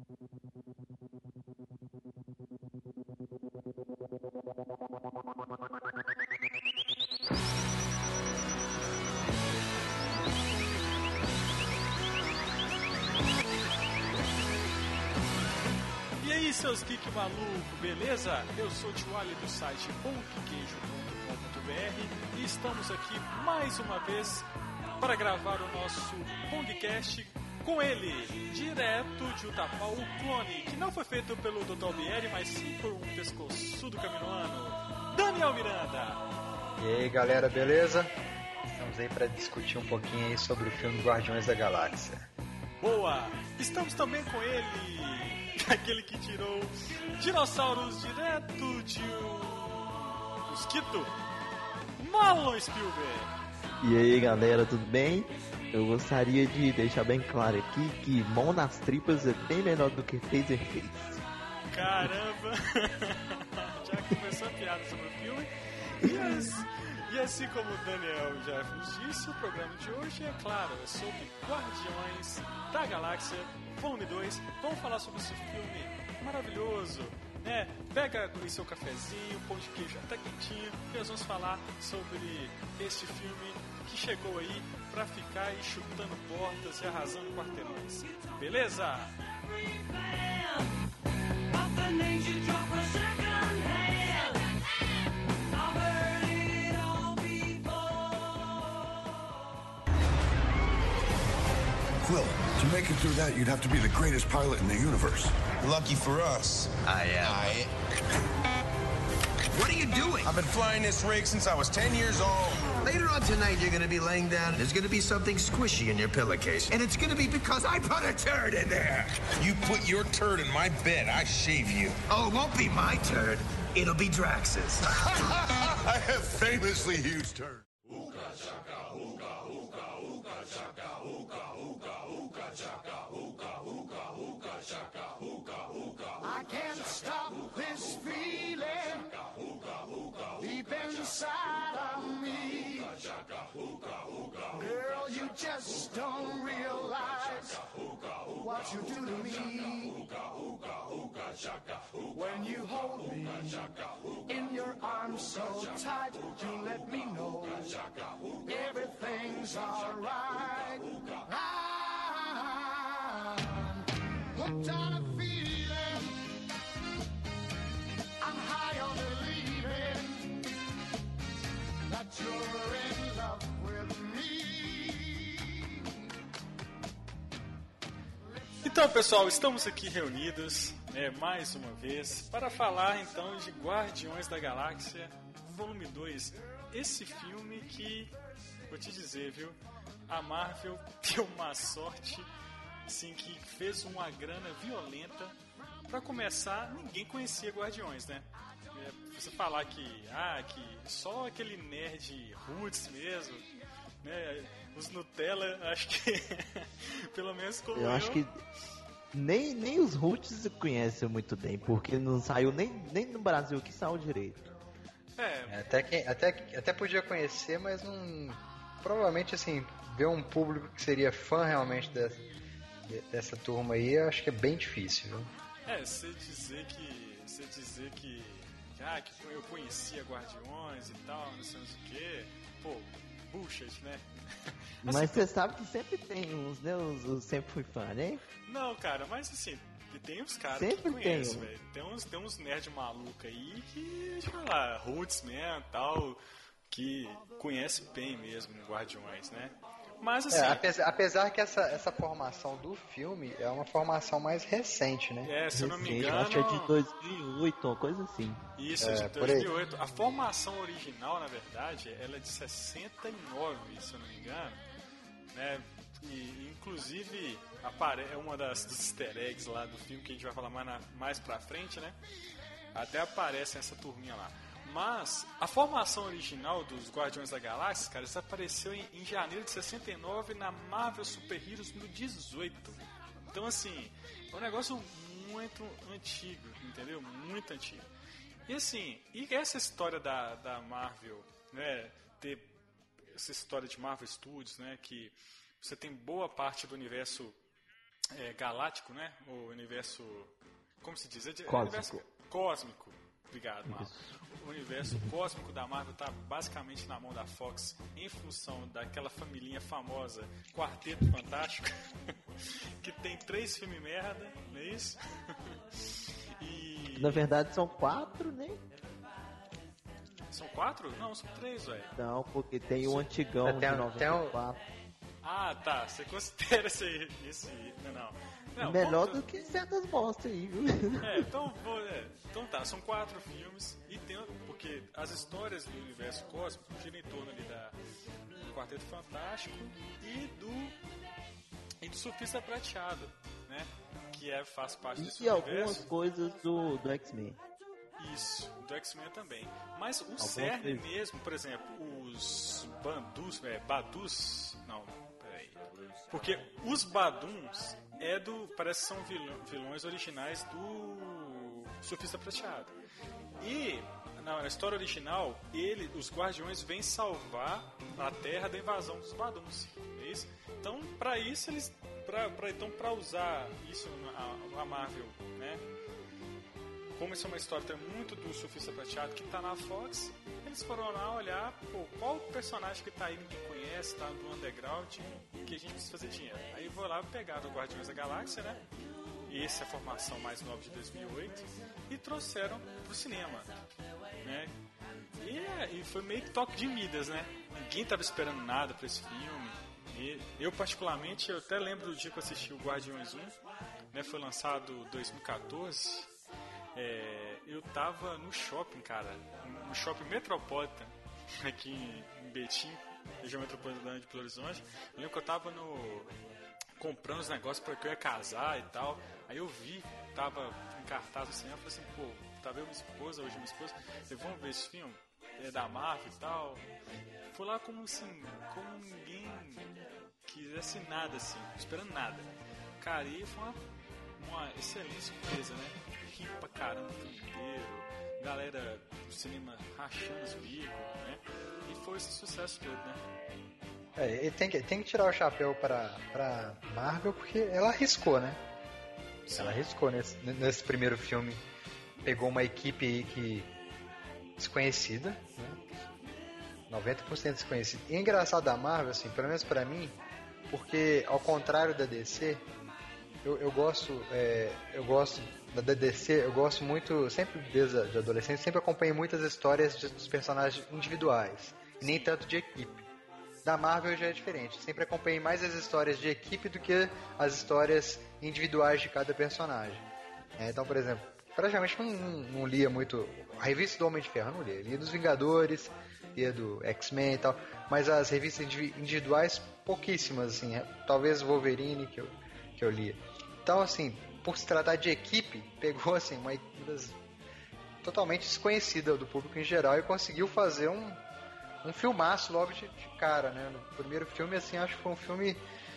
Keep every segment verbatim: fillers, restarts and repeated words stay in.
E aí, seus geek maluco, beleza? Eu sou o Tio Ali do site pão que queijo ponto com ponto b r e estamos aqui mais uma vez para gravar o nosso Pongcast com ele, direto de Utapau, o clone, que não foi feito pelo doutor Albieri, mas sim por um pescoçudo caminoano, Daniel Miranda. E aí, galera, beleza? Estamos aí para discutir um pouquinho aí sobre o filme Guardiões da Galáxia. Boa! Estamos também com ele, aquele que tirou dinossauros direto de um mosquito, Marlon Spielberg. E aí, galera, tudo bem? Eu gostaria de deixar bem claro aqui que mão nas tripas é bem menor do que Taserface. Caramba! Já começou a piada sobre o filme. Yes. E assim como o Daniel já nos disse, o programa de hoje é claro, é sobre Guardiões da Galáxia Volume dois. Vamos falar sobre esse filme maravilhoso, né? Pega aí seu cafezinho, pão de queijo até quentinho, e nós vamos falar sobre este filme que chegou aí pra ficar aí chutando portas e arrasando quarteirões. Beleza? Quill, to make it through that, you'd have to be the greatest pilot in the universe. Lucky for us. I am. I... What are you doing? I've been flying this rig since I was ten years old. Later on tonight, you're gonna be laying down. There's gonna be something squishy in your pillowcase. And it's gonna be because I put a turd in there. You put your turd in my bed, I shave you. Oh, it won't be my turd. It'll be Drax's. I have famously huge turd. Ooga chaka, ooga, ooga, ooga chaka, ooga, ooga, ooga chaka, ooga, ooga, ooga chaka, ooga, ooga. I can't stop this feeling deep inside of me. Girl, you just don't realize what you do to me. When you hold me in your arms so tight, you let me know everything's alright. I'm hooked on a feeling, I'm high on believing that you're in love with me. Então, pessoal, estamos aqui reunidos, né, mais uma vez para falar então de Guardiões da Galáxia Volume dois. Esse filme que, vou te dizer, viu, a Marvel deu uma sorte, assim, que fez uma grana violenta. Pra começar, ninguém conhecia Guardiões, né? É, você falar que, ah, que só aquele nerd roots mesmo, né? Os Nutella, acho que pelo menos como eu... Eu acho que nem, nem os roots conhecem muito bem, porque não saiu nem, nem no Brasil que saiu direito. É, Até, que, até, até podia conhecer, mas não... Provavelmente, assim, ver um público que seria fã realmente dessa, dessa turma aí, eu acho que é bem difícil, viu? É, você dizer que... Você dizer que... Ah, que eu conhecia Guardiões e tal, não sei o que... Pô, bullshit, né? Mas Assim, você sabe que sempre tem uns, né? Os, os sempre fui fã, né? Não, cara, mas assim, tem uns caras Sempre que conhecem, tem. velho. Tem uns, tem uns nerd maluco aí que, sei lá, roots mesmo e tal, que conhece bem mesmo Guardiões, né? Mas assim... É, apesar, apesar que essa, essa formação do filme é uma formação mais recente, né? É, se eu não me Recente, engano... acho que é de dois mil e oito, uma coisa assim. Isso, É, é de por dois mil e oito. A formação original, na verdade, ela é de sessenta e nove, se eu não me engano. Né? E, inclusive, apare... é uma das dos easter eggs lá do filme, que a gente vai falar mais, na... mais pra frente, né? Até aparece essa turminha lá. Mas a formação original dos Guardiões da Galáxia, cara, isso apareceu em, em janeiro de sessenta e nove na Marvel Super Heroes no dezoito. Então, assim, é um negócio muito antigo, entendeu? Muito antigo. E assim, e essa história da, da Marvel, né, ter essa história de Marvel Studios, né, que você tem boa parte do universo é, galáctico, né? O universo, como se diz? É de- Cósmico. Universo cósmico. Obrigado, Marco. O universo cósmico da Marvel está basicamente na mão da Fox em função daquela familhinha famosa Quarteto Fantástico, que tem três filmes merda, não é isso? E... Na verdade são quatro, né? São quatro? Não, são três, velho. Não, porque tem o antigão Tem- de tem noventa e quatro. Ah, tá. Você considera esse... esse... Não, não. Não, Melhor vamos- do que certas bosta aí, viu? É, então, vou- é, então tá, são quatro filmes e tem porque as histórias do universo cósmico giram em torno ali da do Quarteto Fantástico e do e do Surfista Prateado, né? Que é faz parte desse E algumas universo. coisas do, do X-Men. Isso, do X-Men também. Mas o Algumas cerne vezes. mesmo, por exemplo, os Bandus, é, Badus, não, peraí. Porque os Baduns é do, parece que são vilão- vilões originais do Surfista Prateado. E na, na história original, ele, os Guardiões vêm salvar a Terra da invasão dos Baduns. É isso? Então, para isso eles, pra, pra, então para usar isso na, a Marvel, né? Como isso é uma história muito do Surfista Prateado que tá na Fox, eles foram lá olhar, pô, qual personagem que tá aí que ninguém conhece, tá no underground, que a gente precisa fazer dinheiro. Aí vou lá pegar o Guardiões da Galáxia, né? E essa é a formação mais nova de dois mil e oito, e trouxeram pro cinema, né? E, é, e foi meio que toque de Midas, né? Ninguém tava esperando nada pra esse filme. E eu, particularmente, eu até lembro do dia que eu assisti o Guardiões um, né? Foi lançado em dois mil e quatorze. É, eu tava no shopping, cara, no shopping Metropolitan, aqui em Betim, região metropolitana de Belo Horizonte. Eu lembro que eu tava no, comprando os negócios para que eu ia casar e tal. Aí eu vi, tava em cartaz no cinema, eu falei assim, pô, tava eu e minha esposa, hoje minha esposa, eu, vamos ver esse filme, é da Marvel e tal. Fui lá como assim, como ninguém quisesse nada assim, esperando nada. Cara, e foi uma, uma excelente surpresa, né? Ri pra caramba o filme inteiro, galera do cinema rachando os bicos, né? E foi esse sucesso todo, né? É, e tem que, tem que tirar o chapéu pra, pra Marvel porque ela arriscou, né? Sim. Ela arriscou nesse, nesse primeiro filme. Pegou uma equipe aí que desconhecida, né? noventa por cento desconhecida. E é engraçado da Marvel, assim, pelo menos pra mim, porque ao contrário da D C, eu, eu gosto, é, eu gosto da D C, eu gosto muito, sempre desde a de adolescente, sempre acompanhei muitas histórias de, dos personagens individuais, e nem tanto de equipe. Da Marvel já é diferente, sempre acompanhei mais as histórias de equipe do que as histórias individuais de cada personagem. É, então, por exemplo, praticamente não, não, não lia muito a revista do Homem de Ferro, não lia, lia dos Vingadores, lia do X-Men e tal, mas as revistas individuais, pouquíssimas, assim, é, talvez Wolverine que eu, que eu lia. Então, assim, por se tratar de equipe, pegou assim uma equipe das, totalmente desconhecida do público em geral e conseguiu fazer um, um filmaço logo de, de cara, né? No primeiro filme, assim, acho que foi um filme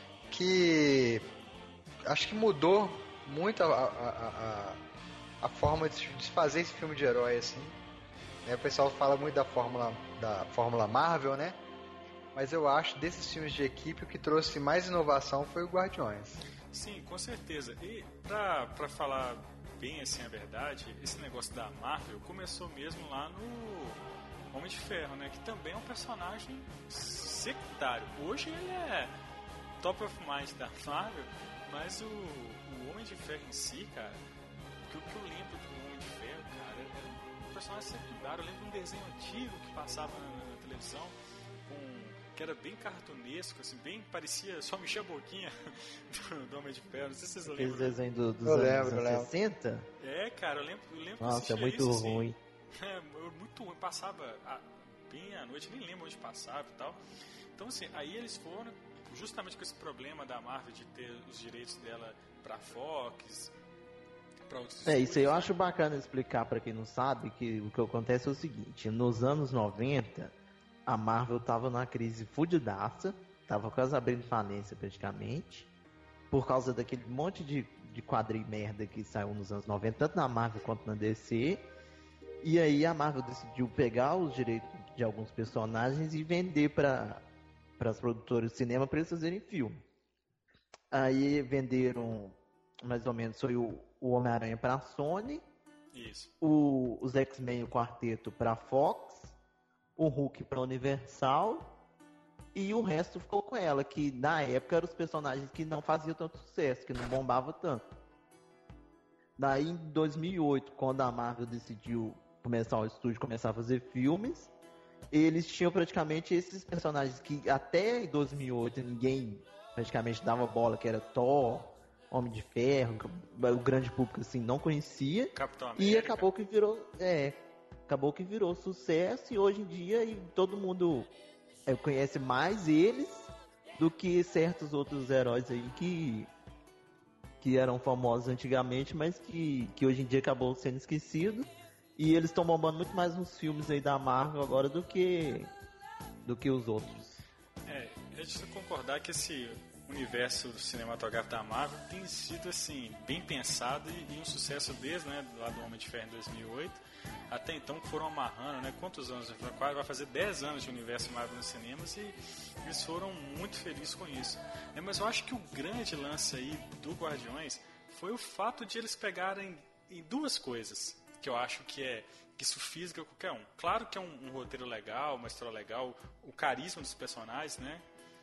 que acho que mudou muito a, a, a, a forma de, de fazer esse filme de herói, assim. É, o pessoal fala muito da fórmula, da fórmula Marvel, né? Mas eu acho desses filmes de equipe o que trouxe mais inovação foi o Guardiões. Sim, com certeza. E pra, pra falar bem assim a verdade, esse negócio da Marvel começou mesmo lá no Homem de Ferro, né? Que também é um personagem secundário. Hoje ele é top of mind da Marvel, mas o, o Homem de Ferro em si, cara, que o que eu lembro do Homem de Ferro, cara, era um personagem secundário. Eu lembro de um desenho antigo que passava na, na televisão, com que era bem cartunesco, assim, bem parecia só mexer a boquinha do, do Homem de Ferro. Não sei se vocês Aquele lembram. desenho do, dos Eu anos lembro, eu lembro. sessenta? É, cara, eu lembro, eu lembro que eu Nossa, é assistia muito isso, assim. ruim. É, muito ruim. Passava a, bem à noite, nem lembro onde passava e tal. Então, assim, aí eles foram justamente com esse problema da Marvel de ter os direitos dela pra Fox, pra outros É, isso aí eu estúdios, acho bacana explicar pra quem não sabe que o que acontece é o seguinte, nos anos noventa, a Marvel tava numa crise fudidaça, tava quase abrindo falência praticamente, por causa daquele monte de, de quadrinho merda que saiu nos anos noventa, tanto na Marvel quanto na D C, e aí a Marvel decidiu pegar os direitos de alguns personagens e vender para as produtoras de cinema para eles fazerem filme. Aí venderam, mais ou menos, foi o, o Homem-Aranha pra Sony. Isso. O, os X-Men, o quarteto pra Fox. O Hulk pra Universal. E o resto ficou com ela, que na época eram os personagens que não faziam tanto sucesso, que não bombavam tanto. Daí em dois mil e oito, quando a Marvel decidiu começar o estúdio, começar a fazer filmes, eles tinham praticamente esses personagens que até dois mil e oito ninguém praticamente dava bola, que era Thor, Homem de Ferro, o grande público assim não conhecia. Capitão América. E acabou que virou, é, acabou que virou sucesso, e hoje em dia e todo mundo é, conhece mais eles do que certos outros heróis aí que que eram famosos antigamente, mas que, que hoje em dia acabou sendo esquecido. E eles estão bombando muito mais nos filmes aí da Marvel agora do que do que os outros. É, a gente precisa concordar que esse universo cinematográfico da Marvel tem sido assim bem pensado e, e um sucesso desde, né, lá do Homem de Ferro em dois mil e oito até então, que foram amarrando, né, quantos anos? Vai fazer dez anos de universo Marvel nos cinemas e eles foram muito felizes com isso. É, mas eu acho que o grande lance aí do Guardiões foi o fato de eles pegarem em duas coisas que eu acho que é que isso fisga qualquer um. Claro que é um, um roteiro legal, uma história legal, o carisma dos personagens, né?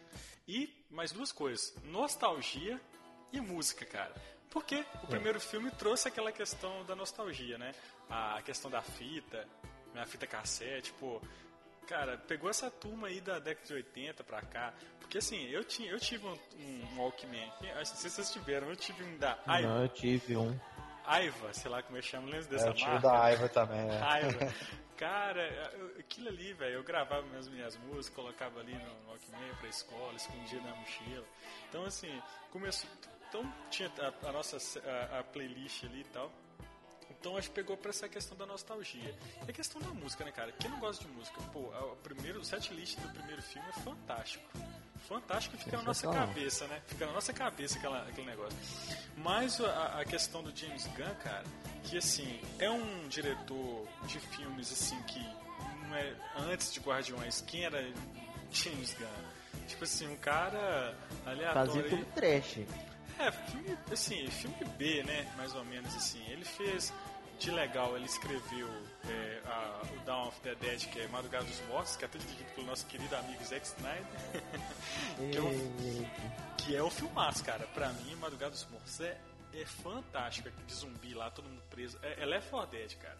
E mais duas coisas, nostalgia e música, cara. Porque o primeiro filme trouxe aquela questão da nostalgia, né? A questão da fita, a fita cassete, pô. Cara, pegou essa turma aí da década de oitenta pra cá. Porque assim, eu, tinha, eu tive um, um Walkman. Não sei se vocês tiveram, eu tive um da Aiva. Não, eu tive um. Aiva, sei lá como é que chama, lembra dessa é, eu tive marca? da Aiva também, né? Aiva. Cara, eu, aquilo ali, velho, eu gravava minhas, minhas músicas, colocava ali no, no Walkman pra escola, escondia na mochila. Então, assim, começou... Então, tinha a, a nossa a, a playlist ali e tal. Então, acho que pegou pra essa questão da nostalgia. E a questão da música, né, cara? Quem não gosta de música? Pô, o, primeiro, o setlist do primeiro filme é fantástico. Fantástico, fica na nossa cabeça, né? Fica na nossa cabeça aquela, aquele negócio. Mas a, a questão do James Gunn, cara, que assim, é um diretor de filmes assim que não é antes de Guardiões, quem era James Gunn? Tipo assim, um cara aleatório. Fazia filme trash. É, filme, assim, filme B, né? Mais ou menos assim. Ele fez de legal, ele escreveu é, a, o Dawn of the Dead, que é Madrugada dos Mortos, que é até dirigido pelo nosso querido amigo Zack Snyder. que, é um, que é um filmaço, cara. Pra mim, Madrugada dos Mortos é, é fantástico. É de zumbi lá, todo mundo preso. É, é Left four Dead, cara.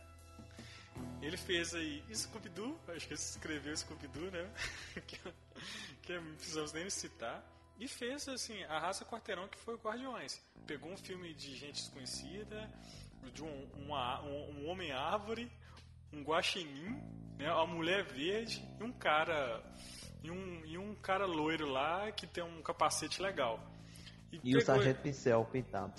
Ele fez aí Scooby-Doo, acho que ele escreveu Scooby-Doo, né? que, que não precisamos nem citar. E fez, assim, a raça quarteirão que foi o Guardiões. Pegou um filme de gente desconhecida, de um, uma, um, um homem-árvore, um guaxinim, né, uma mulher verde e um cara e um, e um cara loiro lá que tem um capacete legal. E, e o Sargento Pincel pintado.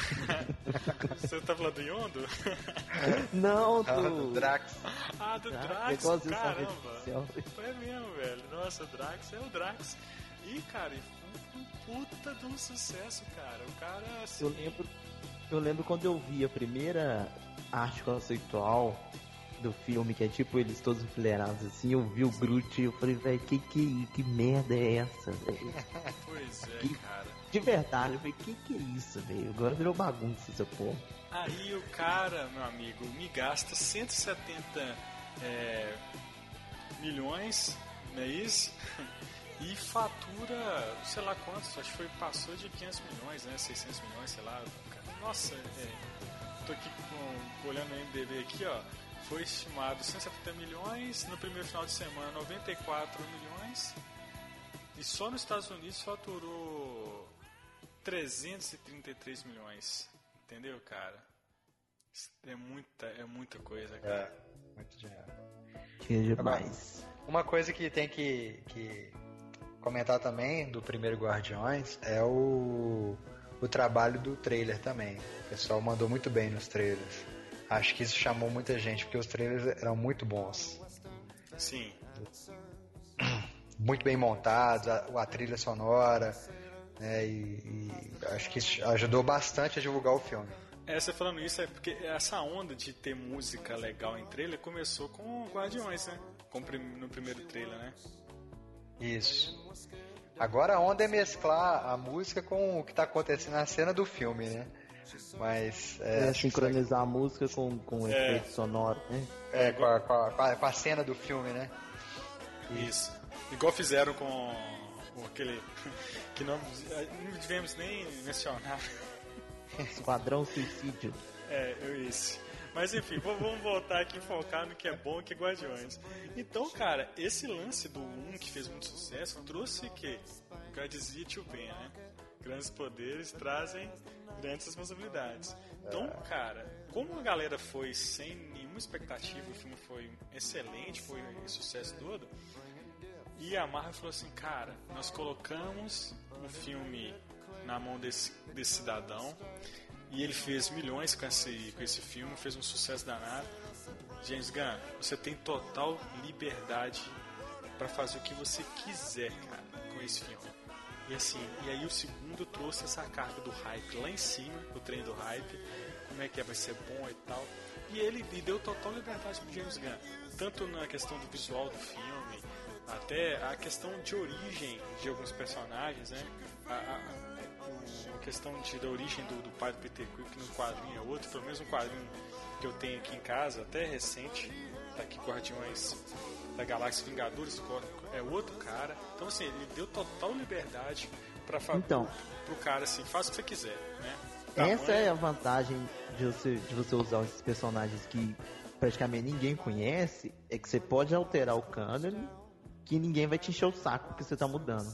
Você tá falando do Yondo? Não, do... Ah, do Drax. Ah, do Drax, Drax caramba. É mesmo, velho. Nossa, o Drax é o Drax. E, cara, foi um puta de um sucesso, cara. O cara, assim... Eu lembro, eu lembro quando eu vi a primeira arte conceitual do filme, que é tipo eles todos enfileirados assim, eu vi o Groot e eu falei, velho, que, que, que merda é essa, velho? Pois é, que, cara. De verdade, eu falei, que que é isso, velho? Agora virou bagunça essa porra. Aí o cara, meu amigo, me gasta cento e setenta é, milhões, não é isso? E fatura, sei lá quantos, acho que foi, passou de quinhentos milhões, né? seiscentos milhões, sei lá. Nossa, é, tô aqui com, olhando o I M D B aqui, ó. Foi estimado cento e setenta milhões, no primeiro final de semana noventa e quatro milhões. E só nos Estados Unidos faturou trezentos e trinta e três milhões. Entendeu, cara? É muita, é muita coisa, cara. É, muito dinheiro. Que demais. Agora, uma coisa que tem que, que comentar também do primeiro Guardiões é o, o trabalho do trailer também. O pessoal mandou muito bem nos trailers. Acho que isso chamou muita gente, porque os trailers eram muito bons. Sim. Muito bem montados, a, a trilha sonora, né, e, e acho que isso ajudou bastante a divulgar o filme. É, você falando isso é porque essa onda de ter música legal em trailer começou com Guardiões, né? Com, no primeiro trailer, né? Isso. Agora a onda é mesclar a música com o que tá acontecendo na cena do filme, né? Mas... É, é sincronizar a música com, com é. efeito sonoro, né? É, com a, com, a, com a cena do filme, né? Isso. Igual fizeram com, com aquele... que não, não devemos nem mencionar. Esquadrão Suicídio. É, isso. Mas enfim, vamos voltar aqui e focar no que é bom, que é Guardiões. Então, cara, esse lance do um que fez muito sucesso trouxe que, o que dizia Tio Ben, né? Grandes poderes trazem grandes responsabilidades. Então, cara, como a galera foi sem nenhuma expectativa, o filme foi excelente, foi um sucesso todo, e a Marvel falou assim, cara, nós colocamos um filme na mão desse, desse cidadão, e ele fez milhões com esse, com esse filme, fez um sucesso danado. James Gunn, você tem total liberdade para fazer o que você quiser, cara, com esse filme. E assim, e aí o segundo trouxe essa carga do hype lá em cima, o trem do hype, como é que é, vai ser bom e tal. E ele e deu total liberdade pro James Gunn, tanto na questão do visual do filme, até a questão de origem de alguns personagens, né? A, a, a questão de, da origem do, do pai do Peter Quill, que no quadrinho é outro, pelo menos um quadrinho que eu tenho aqui em casa, até recente, tá aqui, Guardiões da Galáxia Vingadores, é outro cara. Então assim, ele deu total liberdade para falar então, pro, pro cara assim, faz o que você quiser, né? Essa é a vantagem de você, de você usar esses personagens que praticamente ninguém conhece, é que você pode alterar o canon, que ninguém vai te encher o saco porque você tá mudando.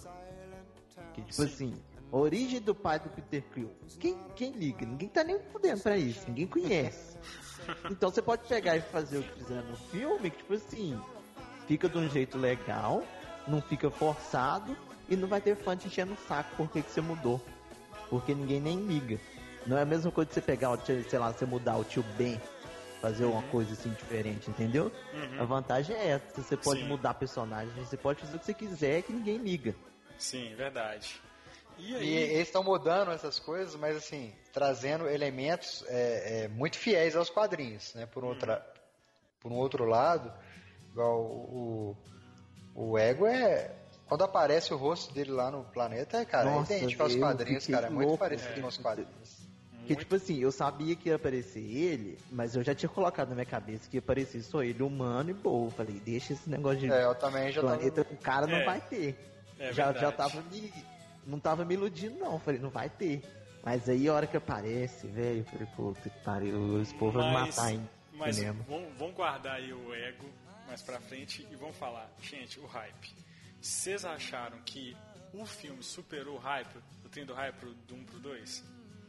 Que tipo Sim. assim, a origem do pai do Peter Quill, quem, quem liga? Ninguém tá nem fudendo pra isso, ninguém conhece. Então você pode pegar e fazer o que fizeram no filme, que tipo assim, fica de um jeito legal, não fica forçado e não vai ter fã te enchendo o saco porque que você mudou. Porque ninguém nem liga. Não é a mesma coisa de você pegar, sei lá, você mudar o Tio Ben, fazer uhum. uma coisa assim diferente, entendeu? Uhum. A vantagem é essa, você pode Sim. mudar personagens, você pode fazer o que você quiser que ninguém liga. Sim, verdade. E, aí... e eles estão mudando essas coisas, mas assim, trazendo elementos é, é, muito fiéis aos quadrinhos, né? Por, outra, uhum. por um outro lado, igual o, o Ego é... Quando aparece o rosto dele lá no planeta, cara, Nossa, é idêntico aos quadrinhos, cara, é muito louco, parecido é. com os quadrinhos. Porque, tipo assim, eu sabia que ia aparecer ele, mas eu já tinha colocado na minha cabeça que ia aparecer só ele humano e boa. Eu falei, deixa esse negócio de é, eu também já planeta tava... com cara não é. vai ter. É já, já tava me... Não tava me iludindo, não. Eu falei, não vai ter. Mas aí, a hora que aparece, velho, eu falei, pô, que pariu, esse povo vai me matar, hein? Mas vamos, vamos guardar aí o ego mais pra frente e vamos falar. Gente, o hype. Vocês acharam que o filme superou o hype, o trem do hype do um pro dois?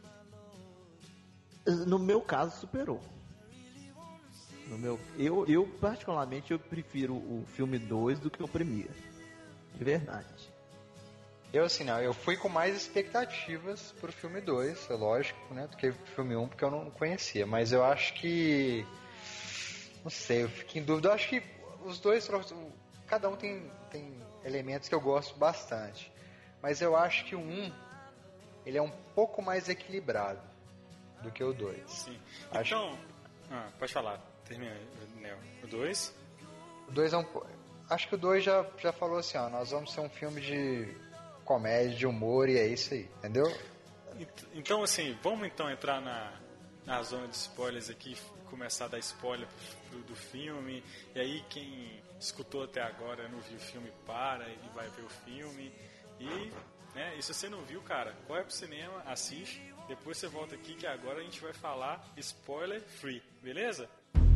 No meu caso, superou. No meu, eu, eu, particularmente, eu prefiro o filme dois do que o primeiro. De verdade. Eu, assim, não. Eu fui com mais expectativas pro filme dois, é lógico, né? Do que o filme um, porque eu não conhecia. Mas eu acho que... Não sei, eu fico em dúvida. Eu acho que os dois... Cada um tem, tem elementos que eu gosto bastante. Mas eu acho que o um, ele é um pouco mais equilibrado do que o dois. Sim. Acho... Então... Ah, pode falar. Termina, Neo. O dois? O dois é um... Acho que o dois já, já falou assim, ó, nós vamos ser um filme de comédia, de humor, e é isso aí, entendeu? Então, assim, vamos então entrar na, na zona de spoilers aqui, começar a dar spoiler pro, pro, do filme, e aí quem escutou até agora, não viu o filme, para e vai ver o filme, e, né, e se você não viu, cara, corre pro cinema, assiste, depois você volta aqui que agora a gente vai falar spoiler free, beleza?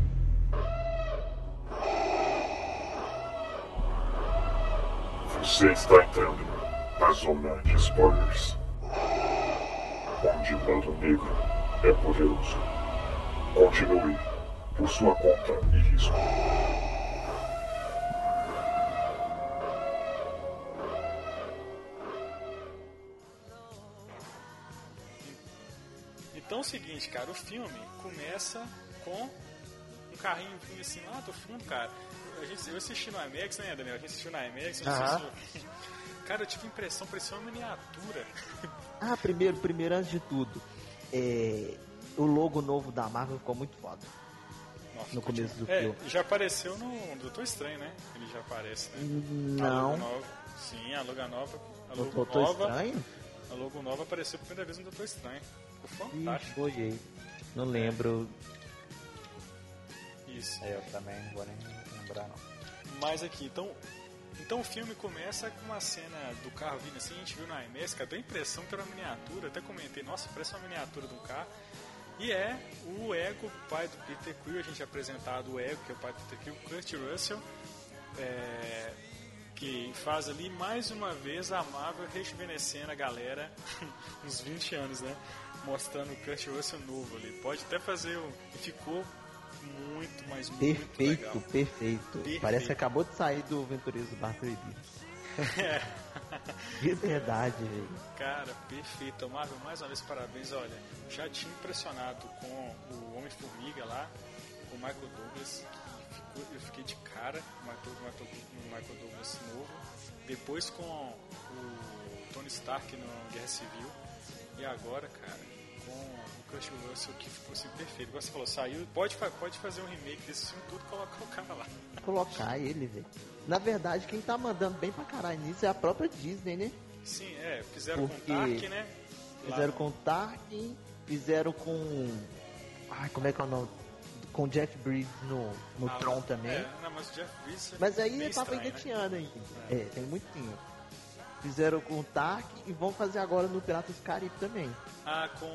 Você está entrando na zona de spoilers, onde o lado negro é poderoso. Continue por sua conta e risco. Então é o seguinte, cara, o filme começa com um carrinho vindo assim lá do fundo, cara. A gente, eu assisti no IMAX, né, Daniel? A gente assistiu no IMAX. Não uh-huh. sei se... Cara, eu tive a impressão, parecia uma miniatura. Ah, primeiro, primeiro, antes de tudo, é... o logo novo da Marvel ficou muito foda. Nossa, no começo do é, filme. já apareceu no Doutor Estranho, né? Ele já aparece, né? Não. A logo nova, sim, a logo nova. A No logo Doutor nova, Estranho? A logo nova apareceu pela primeira vez no Doutor Estranho. Ficou Ih, fantástico. boiei. Não lembro. Isso. É, eu também não vou nem lembrar, não. Mas aqui, então, então o filme começa com uma cena do carro vindo assim, a gente viu na IMAX, que deu a impressão que era uma miniatura, até comentei, nossa, parece uma miniatura de um carro. E é o Ego, pai do Peter Quill, a gente é apresentado o Ego, que é o pai do Peter Quill, Kurt Russell, é, que faz ali mais uma vez a Marvel rejuvenescendo a galera, uns vinte anos, né? Mostrando o Kurt Russell novo ali. Pode até fazer o... E ficou muito, mas muito Perfeito, legal. perfeito, Perfeito. Parece que acabou de sair do Aventureiros do Barco Proibido. É. De verdade, velho. Cara, perfeito. Marvel, mais uma vez, parabéns. Olha, já tinha impressionado com o Homem-Formiga lá, o Michael Douglas, que ficou, eu fiquei de cara no Michael, Michael Douglas novo. Depois com o Tony Stark no Guerra Civil. E agora, cara, com o Kurt Russell, que ficou assim perfeito. Igual você falou, saiu, pode, pode fazer um remake desse filme tudo e colocar o cara lá. Colocar ele, velho. Na verdade, quem tá mandando bem pra caralho nisso é a própria Disney, né? Sim, é, fizeram Porque com o Tark, né? Fizeram Lá com o Tark, fizeram com... Ai, como é que é o nome? Com o Jeff Bridges no, no Ah, Tron também. É, não, mas o Jeff Bridges é Mas aí meio ele tava estranho, engateando né? ainda. É. é, tem muito tempo. Fizeram com o Tark e vão fazer agora no Piratas do Caribe também. Ah, com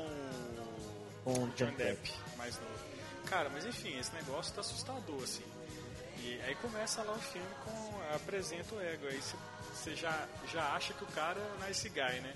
Com o o John John Depp, mais novo. Cara, mas enfim, esse negócio tá assustador, assim. E aí começa lá o filme com... apresenta o Ego. Aí você já, já acha que o cara é nice guy, né?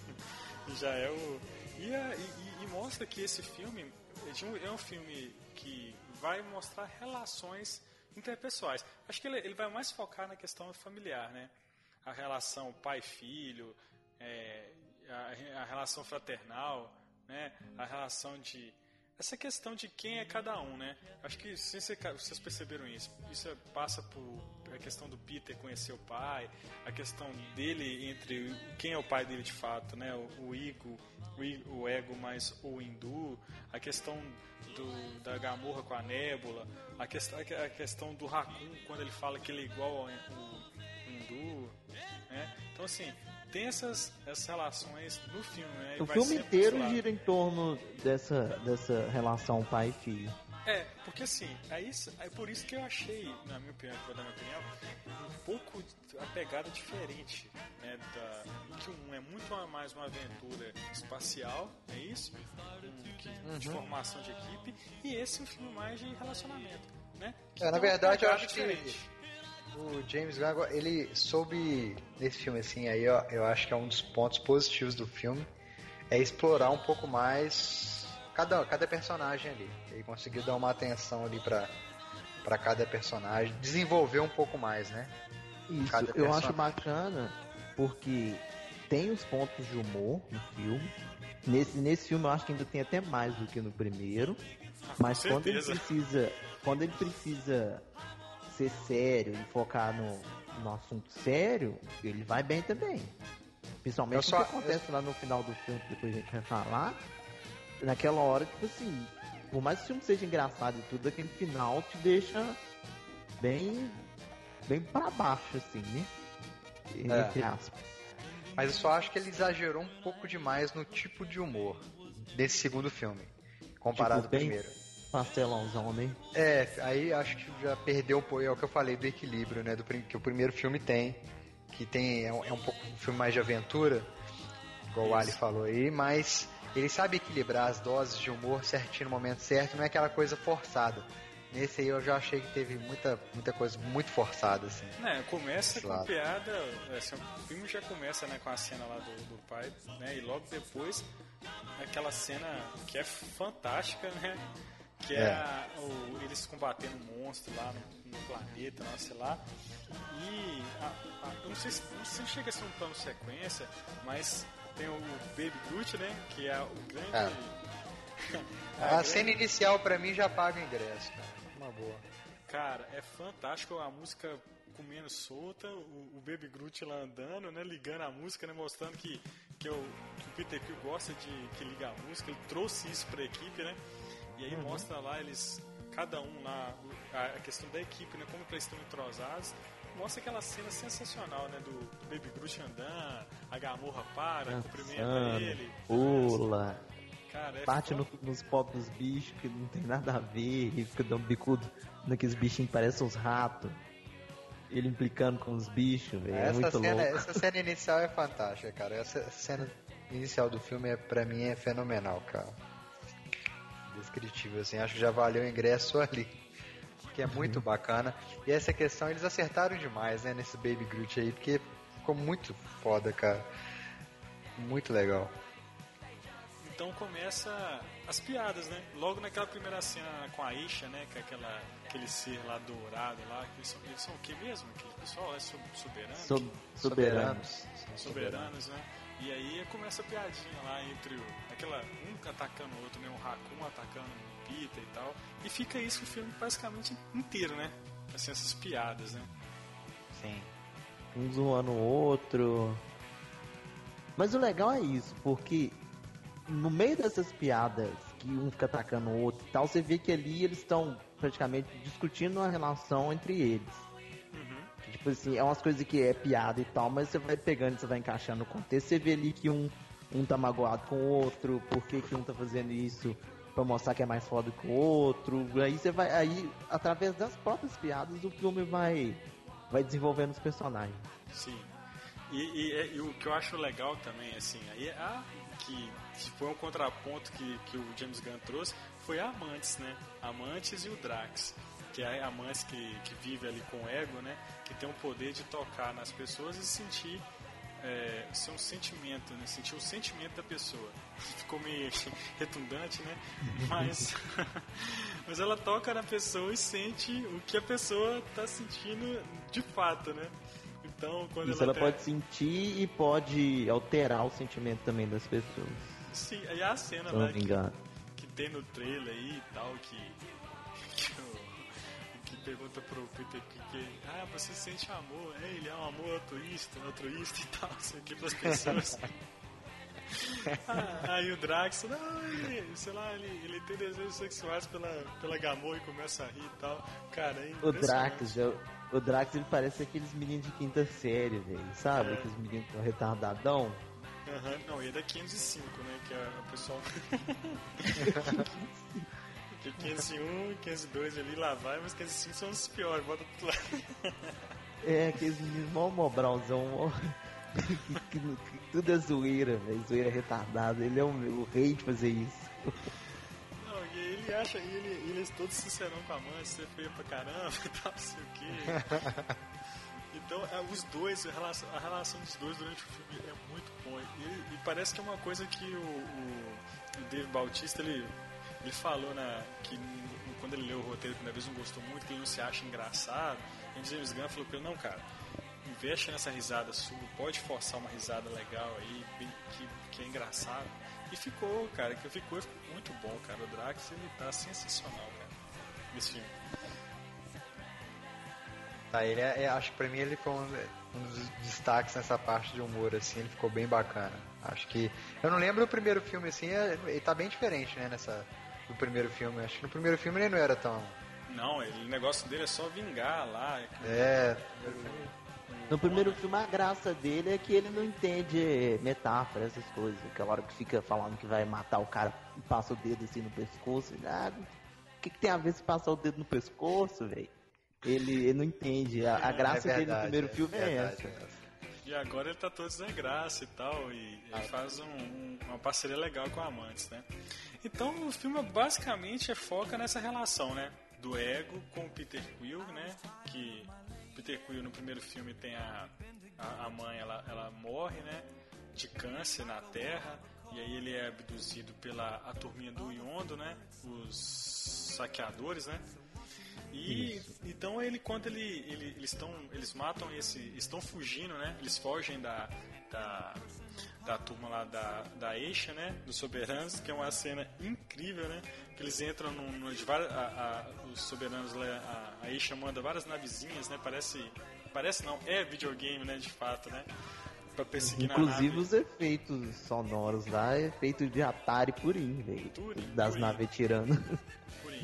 Já é o... E, a, e, e mostra que esse filme é um filme que vai mostrar relações interpessoais. Acho que ele, ele vai mais focar na questão familiar, né? A relação pai-filho, é, a, a relação fraternal, né? A relação de... Essa questão de quem é cada um, né? Acho que se vocês perceberam isso. Isso passa por a questão do Peter conhecer o pai, a questão dele entre quem é o pai dele de fato, né? O, o Ego, o, o Ego mais o Hindu, a questão do, da Gamorra com a Nébula, a questão, a questão do Raccoon quando ele fala que ele é igual ao Hindu, né? Então assim, tem essas, essas relações no filme, né? E O vai filme ser inteiro mostrado. gira em torno dessa, dessa relação pai e filho. É, porque assim, é, isso, é por isso que eu achei, na minha opinião, vou dar minha opinião, um pouco a pegada diferente, né, da, que um é muito mais uma aventura espacial, é isso? Um, que, Uhum. de formação de equipe, e esse é um filme mais de relacionamento, né? Que É, na tem uma verdade, eu pegada acho que diferente. o James Gunn, ele soube, nesse filme assim, aí ó, eu acho que é um dos pontos positivos do filme, é explorar um pouco mais cada, cada personagem ali. Ele conseguiu dar uma atenção ali pra, pra cada personagem, desenvolver um pouco mais, né? Isso, Cada eu personagem. acho bacana porque tem os pontos de humor no filme. Nesse, nesse filme eu acho que ainda tem até mais do que no primeiro. Mas Com quando ele certeza. precisa. Quando ele precisa ser sério e focar no, no assunto sério, ele vai bem também. Principalmente Eu só- o que acontece lá no final do filme, que depois a gente vai falar. Naquela hora, tipo assim, por mais que o filme seja engraçado e tudo, aquele final te deixa bem. bem pra baixo, assim, né? É. Entre aspas. Mas eu só acho que ele exagerou um pouco demais no tipo de humor desse segundo filme, comparado Tipo, ao bem- primeiro. Pastelãozão, né? É, aí acho que já perdeu um pouco, é o que eu falei do equilíbrio, né, do prim- que o primeiro filme tem, que tem é um, é um pouco um filme mais de aventura, igual o Ali falou aí, mas ele sabe equilibrar as doses de humor certinho no momento certo, não é aquela coisa forçada. Nesse aí eu já achei que teve muita, muita coisa muito forçada, assim. Né, começa com Claro. piada, assim, o filme já começa, né, com a cena lá do, do pai, né, e logo depois aquela cena que é fantástica, né, que é, É. a- o- eles combatendo um monstro lá no, no planeta, não sei lá, e a- a- eu não sei, se, não sei se chega a ser um plano sequência, mas tem o Baby Groot, né, que é o grande... É. A grande- cena inicial pra mim já paga o ingresso, cara. Uma boa. Cara, é fantástico a música comendo solta, o, o Baby Groot lá andando, né, ligando a música, né, mostrando que, que, o, que o Peter Quill gosta de que liga a música, ele trouxe isso pra equipe, né, e aí mostra lá eles, cada um lá, a questão da equipe, né? Como eles estão entrosados. Mostra aquela cena sensacional, né? Do, do Baby Groot andando, a Gamorra para, Dançando, cumprimenta ele. pula, cara, é bate no, foda. nos pobres bichos que não tem nada a ver e fica dando bicudo naqueles bichinhos que parecem uns ratos. Ele implicando com os bichos, velho. É Essa muito cena, louco. essa cena inicial é fantástica, cara. Essa cena inicial do filme, é, pra mim, é fenomenal, cara. Descritivo, assim. Acho que já valeu o ingresso ali. Porque é muito bacana. E essa questão, eles acertaram demais, né? Nesse Baby Groot aí. Porque ficou muito foda, cara. Muito legal. Então começa as piadas, né? Logo naquela primeira cena com a Isha, né? Que é aquela, aquele ser lá dourado lá. Que eles, são, eles são o que mesmo? Aquele pessoal é soberano? Sob- soberanos. Soberanos, né? E aí começa a piadinha lá entre o, aquela, um atacando o outro, né? Um Raccoon atacando o Peter e tal. E fica isso o filme basicamente inteiro, né? Assim, essas piadas, né? Sim. Um zoando o outro. Mas o legal é isso, porque no meio dessas piadas que um fica atacando o outro e tal, você vê que ali eles estão praticamente discutindo uma relação entre eles. Uhum. Que, tipo assim, é umas coisas que é piada e tal, mas você vai pegando, você vai encaixando no contexto, você vê ali que um, um tá magoado com o outro, por que que um tá fazendo isso pra mostrar que é mais foda que o outro. Aí você vai, aí, através das próprias piadas, o filme vai, vai desenvolvendo os personagens. Sim. E, e, e o que eu acho legal também, assim, aí a, que, que foi um contraponto que, que o James Gunn trouxe, foi a Amantes, né? Amantes e o Drax. Que é a Amantes que, que vive ali com o ego, né? Que tem o poder de tocar nas pessoas e sentir é, ser um sentimento, né? Sentir o sentimento da pessoa. Ficou meio redundante, né? Mas, mas ela toca na pessoa e sente o que a pessoa está sentindo de fato, né? Então, quando Isso ela, ela tem... pode sentir e pode alterar o sentimento também das pessoas. Sim, aí a cena Se eu lá não me que, engano. que tem no trailer aí e tal, que, que, o, que pergunta pro Peter que, que ah, você sente amor, é, ele é um amor altruísta, altruísta e tal, isso aqui pras pessoas. ah, aí o Drax, não, ele, sei lá, ele, ele tem desejos sexuais pela, pela Gamorra e começa a rir e tal. Cara, é O impressionante. Drax, já, o Drax ele parece aqueles meninos de quinta série, velho, sabe? É. Aqueles meninos que são retardadão. Uhum. Não, e é da quinhentos e cinco, né? Que é o pessoal. Porque quinhentos e um, quinhentos e dois ali lá vai, mas quinhentos e cinco são os piores, bota tudo lá. É, aqueles meninos mó mobralzão, mó... que, que, que tudo é zoeira, velho, zoeira retardada. Ele é o, o rei de fazer isso. Não, e ele acha, e ele, ele é todo sincerão com a mãe, você é feio pra caramba e tal, não sei o quê. Então, é, os dois, a relação, a relação dos dois durante o filme é muito boa. E, e parece que é uma coisa que o, o, o Dave Bautista, ele, ele falou na, que quando ele leu o roteiro, que uma vez não gostou muito, que ele não se acha engraçado. E o James Gunn falou pra ele, não, cara, investe nessa risada sua, pode forçar uma risada legal aí, bem, que, que é engraçado. E ficou, cara, que ficou, ficou muito bom, cara. O Drax, ele tá sensacional, cara, nesse filme. Tá, ele é, é, acho que pra mim ele foi um, um dos destaques nessa parte de humor, assim, ele ficou bem bacana. Acho que. Eu não lembro do primeiro filme, assim, é, ele tá bem diferente, né, nessa, do primeiro filme. Acho que no primeiro filme ele não era tão. Não, ele, o negócio dele é só vingar lá. É. No primeiro filme, a graça dele é que ele não entende metáfora, essas coisas. Aquela hora que fica falando que vai matar o cara e passa o dedo assim no pescoço. Ele, ah, o que, que tem a ver se passar o dedo no pescoço, velho? Ele, ele não entende. A, a graça É verdade, dele no primeiro é filme é, verdade, essa. é. E agora ele tá todo sem graça e tal, e ele faz um, um, uma parceria legal com a Amantes, né? Então o filme basicamente foca nessa relação, né? Do ego com o Peter Quill, né? Que Peter Quill no primeiro filme tem a, a, a mãe, ela, ela morre, né? De câncer na Terra, e aí ele é abduzido pela a turminha do Yondo, né? Os saqueadores, né? E então ele quando ele, ele eles estão eles matam esse estão fugindo, né? Eles fogem da da, da turma lá da da Aisha, né? Dos soberanos, que é uma cena incrível, né? Que eles entram no, no de várias, a, a, os soberanos lá, a, a Aisha manda várias navezinhas, né? Parece parece não é videogame, né? De fato, né? Pra perseguir Inclusive na nave. os efeitos sonoros lá é feito de Atari purinho, velho. Turing, Das Turing. naves tirando. Por aí.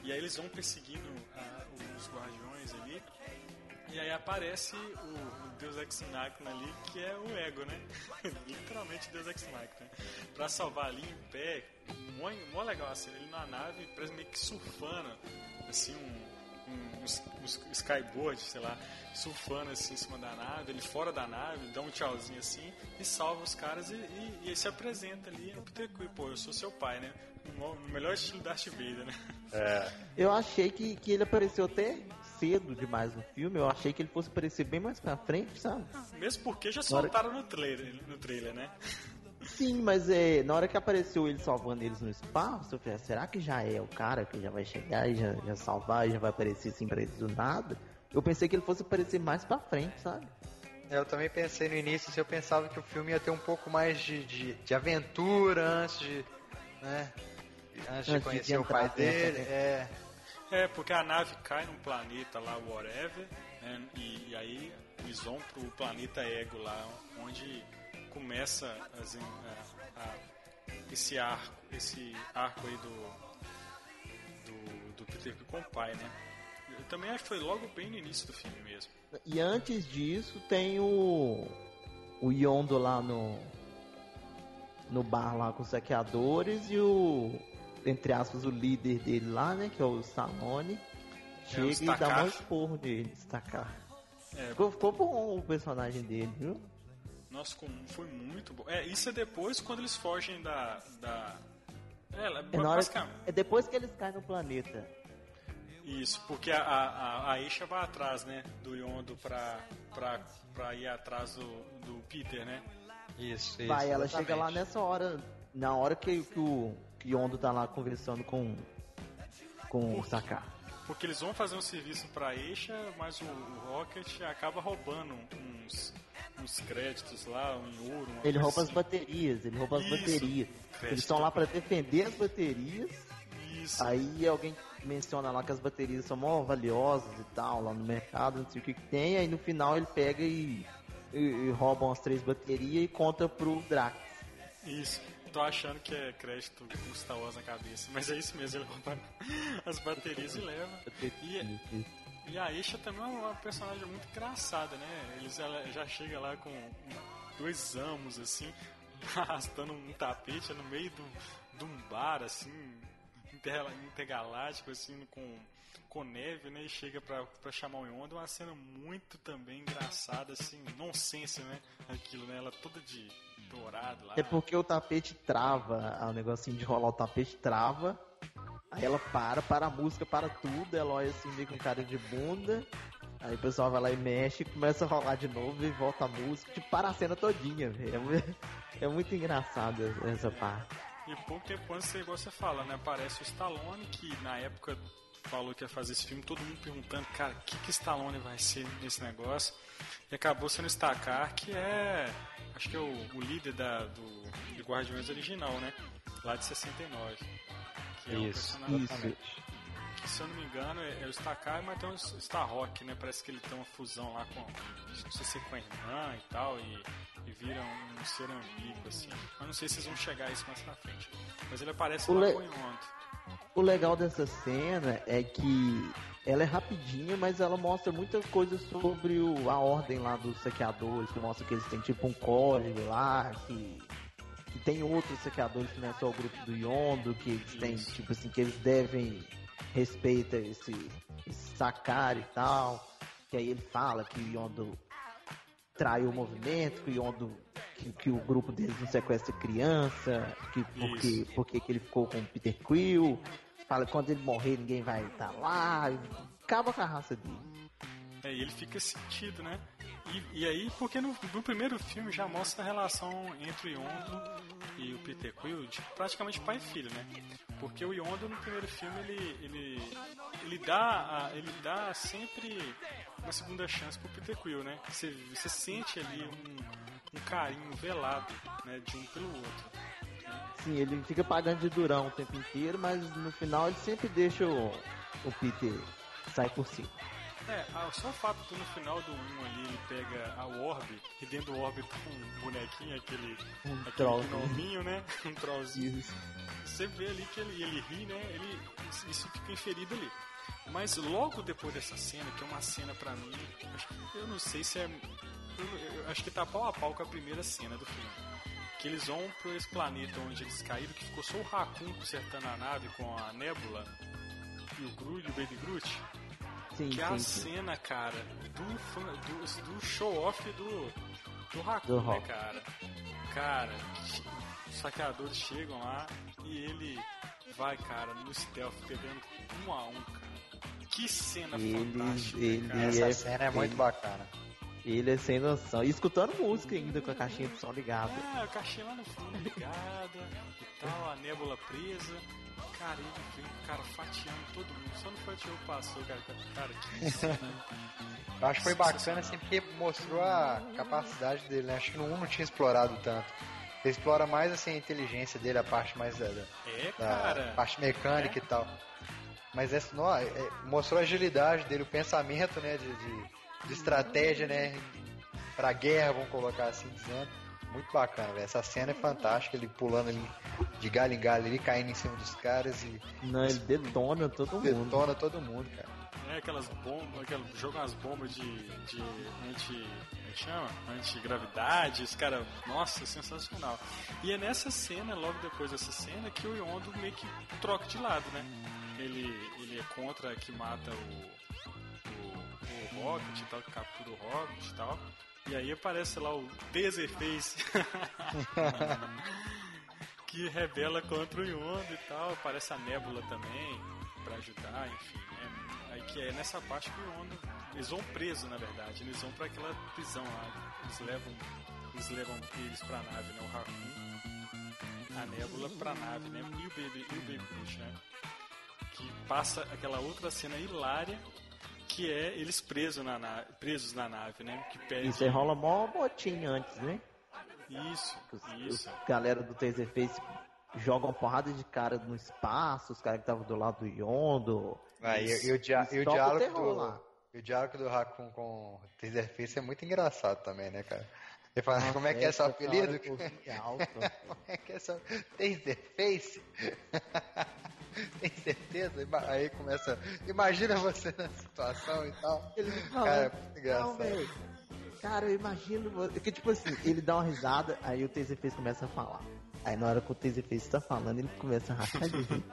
E aí eles vão perseguindo ah, os guardiões ali. E aí aparece o, o Deus Ex Machina ali, que é o Ego, né? Literalmente Deus Ex Machina. Pra salvar ali em pé, mó, mó legal assim, ele na nave, parece meio que surfando, assim, um, um, um, um skyboard, sei lá, surfando assim em cima da nave, ele fora da nave, dá um tchauzinho assim, e salva os caras e, e, e ele se apresenta ali no Peter Quill, pô, eu sou seu pai, né? No melhor estilo Darth Vader, né? É. Eu achei que, que ele apareceu até cedo demais no filme, eu achei que ele fosse aparecer bem mais pra frente, sabe? Mesmo porque já soltaram no trailer, no trailer, né? Sim, mas é, na hora que apareceu ele salvando eles no espaço, eu falei, será que já é o cara que já vai chegar e já, já salvar e já vai aparecer assim pra eles do nada? Eu pensei que ele fosse aparecer mais pra frente, sabe? Eu também pensei no início, assim, eu pensava que o filme ia ter um pouco mais de, de, de aventura antes de, né, antes de Antes conhecer de o pai entrar dele. nessa, É, É, porque a nave cai num planeta lá, whatever, né, e, e aí eles vão pro planeta Ego lá, onde começa as, a, a, esse arco, esse arco aí do, do, do Peter Quill com o pai, né? Eu também acho que foi logo bem no início do filme mesmo. E antes disso tem o o Yondo lá no no bar lá com os saqueadores e o, entre aspas, o líder dele lá, né, que é o Stallone, chega e dá um esporro nele, destacar. É, ficou, ficou bom o personagem dele, viu? Nossa, foi muito bom. É, isso é depois quando eles fogem da... da... É, É, na hora que, é depois que eles caem no planeta. Isso, porque a, a, a Isha vai atrás, né, do Yondo pra, pra, pra ir atrás do, do Peter, né? Isso, isso. Vai, ela exatamente. chega lá nessa hora, na hora que, que o que Yondo tá lá conversando com, com o Sakaar. Porque eles vão fazer um serviço pra Isha, mas o, o Rocket acaba roubando uns, uns créditos lá, um ouro, uma Ele coisa rouba assim. as baterias, ele rouba as Isso. baterias. Crédito. Eles estão lá pra defender as baterias. Isso. Aí alguém menciona lá que as baterias são mó valiosas e tal, lá no mercado, não sei o que, que tem. Aí no final ele pega e, e, e rouba umas três baterias e conta pro Drax. Isso. Tô achando que é crédito com Star Wars na cabeça, mas é isso mesmo, ele rouba as baterias e leva. E, e a Isha também é uma personagem muito engraçada, né? Eles, ela já chega lá com dois amos, assim, arrastando um tapete no meio do, de um bar, assim, inter, intergaláctico, assim, com, com neve, né? E chega pra, pra chamar o Yondo. Uma cena muito também engraçada, assim, nonsense, né? Aquilo, né? Ela toda de dourado lá. É porque o tapete trava, o negocinho de rolar o tapete trava. Aí ela para, para a música, para tudo. Ela olha assim, meio com cara de bunda. Aí o pessoal vai lá e mexe, começa a rolar de novo e volta a música. Tipo, para a cena todinha, velho. É muito engraçado essa parte. E pouco tempo antes, igual você fala, né? Aparece o Stallone, que na época falou que ia fazer esse filme, todo mundo perguntando, cara, o que que Stallone vai ser nesse negócio? E acabou sendo Sakaar, que é, acho que é o, o líder da, do, do Guardiões original, né? Lá de sessenta e nove. Que é Isso, um personagem isso. que, se eu não me engano, é, é o Sakaar, mas tem o Starrock, né? Parece que ele tem uma fusão lá com, não sei se é com a irmã e tal, e, e vira um ser amigo, assim. Mas não sei se vocês vão chegar a isso mais pra frente. Mas ele aparece O lá le- com o Yondo. O legal dessa cena é que ela é rapidinha, mas ela mostra muita coisa sobre o, a ordem lá dos saqueadores, que mostra que eles têm tipo um código lá, que, que tem outros saqueadores que não é só o grupo do Yondo, que eles têm, Isso. tipo assim, que eles devem respeito a esse, esse Sakaar e tal. Que aí ele fala que o Yondo traiu o movimento, que o Yondo, que, que o grupo deles não sequestra criança, que porque, porque que ele ficou com o Peter Quill, fala que quando ele morrer ninguém vai estar lá, e acaba com a raça dele. É, e ele fica sentido, né? E, e aí, porque no, no primeiro filme já mostra a relação entre o Yondo e o Peter Quill, de praticamente pai e filho, né? Porque o Yondo no primeiro filme ele, ele, ele, dá, a, ele dá sempre uma segunda chance pro Peter Quill, né? Você, você sente ali um, um carinho velado, né, de um pelo outro. Sim, ele fica pagando de durão o tempo inteiro, mas no final ele sempre deixa o, o Peter sair por cima. É, só o fato de no final do um ali ele pega a Orb e dentro do Orb tá um bonequinho, aquele, Um aquele trollzinho. gnominho, né? Um trollzinho. Isso. Você vê ali que ele, ele ri, né? Ele, isso fica inferido ali. Mas logo depois dessa cena, que é uma cena pra mim, eu não sei se é... Eu, eu acho que tá pau a pau com a primeira cena do filme. Que eles vão pra esse planeta onde eles caíram, que ficou só o Raccoon consertando a nave com a Nebula e o Groot, o Baby Groot. Sim, que sim, é a sim. cena, cara, do, do, do show-off do, do Raccoon, Do né, cara? Cara, os saqueadores chegam lá e ele vai, cara, no stealth, pegando um a um, cara. Que cena Ele- fantástica, ele cara. Essa é cena é muito feio. bacana. Ele é sem noção. E escutando música ainda com a caixinha de som ligada. Ah, a caixinha lá no fundo ligada e tal, a Nébula presa. Cara, ele vem, cara, fatiando todo mundo. Só não fatiou, passou, cara. Cara, que cena. Eu acho que foi bacana assim porque mostrou a capacidade dele, né? Acho que no um não tinha explorado tanto. Ele explora mais assim a inteligência dele, a parte mais da, da, É, da cara. parte mecânica É. e tal. Mas essa, não, é, mostrou a agilidade dele, o pensamento, né, de, de, de estratégia, né, pra guerra, vamos colocar assim dizendo. Muito bacana, velho. Essa cena é fantástica, ele pulando ali de galho em galho, ali caindo em cima dos caras e Não, ele detona todo mundo. detona todo mundo, cara. É aquelas bombas, aquelas, jogam as bombas de, de anti. Como é que chama? Antigravidade, os caras. Nossa, sensacional. E é nessa cena, logo depois dessa cena, que o Yondo meio que troca de lado, né? Ele, ele é contra que mata o, o, o Rocket e tal, que captura o Rocket e tal. E aí aparece lá o Taserface. Que rebela contra o Yondo e tal. Aparece a Nebula também pra ajudar, enfim. É, aí que é nessa parte que o Yondo, eles vão presos, na verdade. Eles vão pra aquela prisão lá. Eles levam, eles levam eles pra nave, né? O Raccoon, a Nebula pra nave, né? E o Baby, e o Baby Groot, né? Que passa aquela outra cena hilária, que é eles presos na nave, presos na nave, né? Que pede... Isso aí rola mó botinha antes, né? Isso, Os, isso. os galera do Taserface jogam uma porrada de cara no espaço, os caras que estavam do lado do Yondo. Ah, e, e o, dia, e o Eles tocam diálogo terror do, lá. e o diálogo do Raccoon com o Taserface é muito engraçado também, né, cara? Ele fala, Nossa, como é que é seu essa hora apelido? eu ouvi alto. Como é que é seu Taserface? Tem certeza? Ima- Aí começa, imagina você na situação e tal. Ele fala, Cara, é muito não, engraçado. velho. Cara, eu imagino. você- Que tipo assim, ele dá uma risada, aí o Taserface começa a falar. Aí na hora que o Taserface tá falando, ele começa a rachar de rir.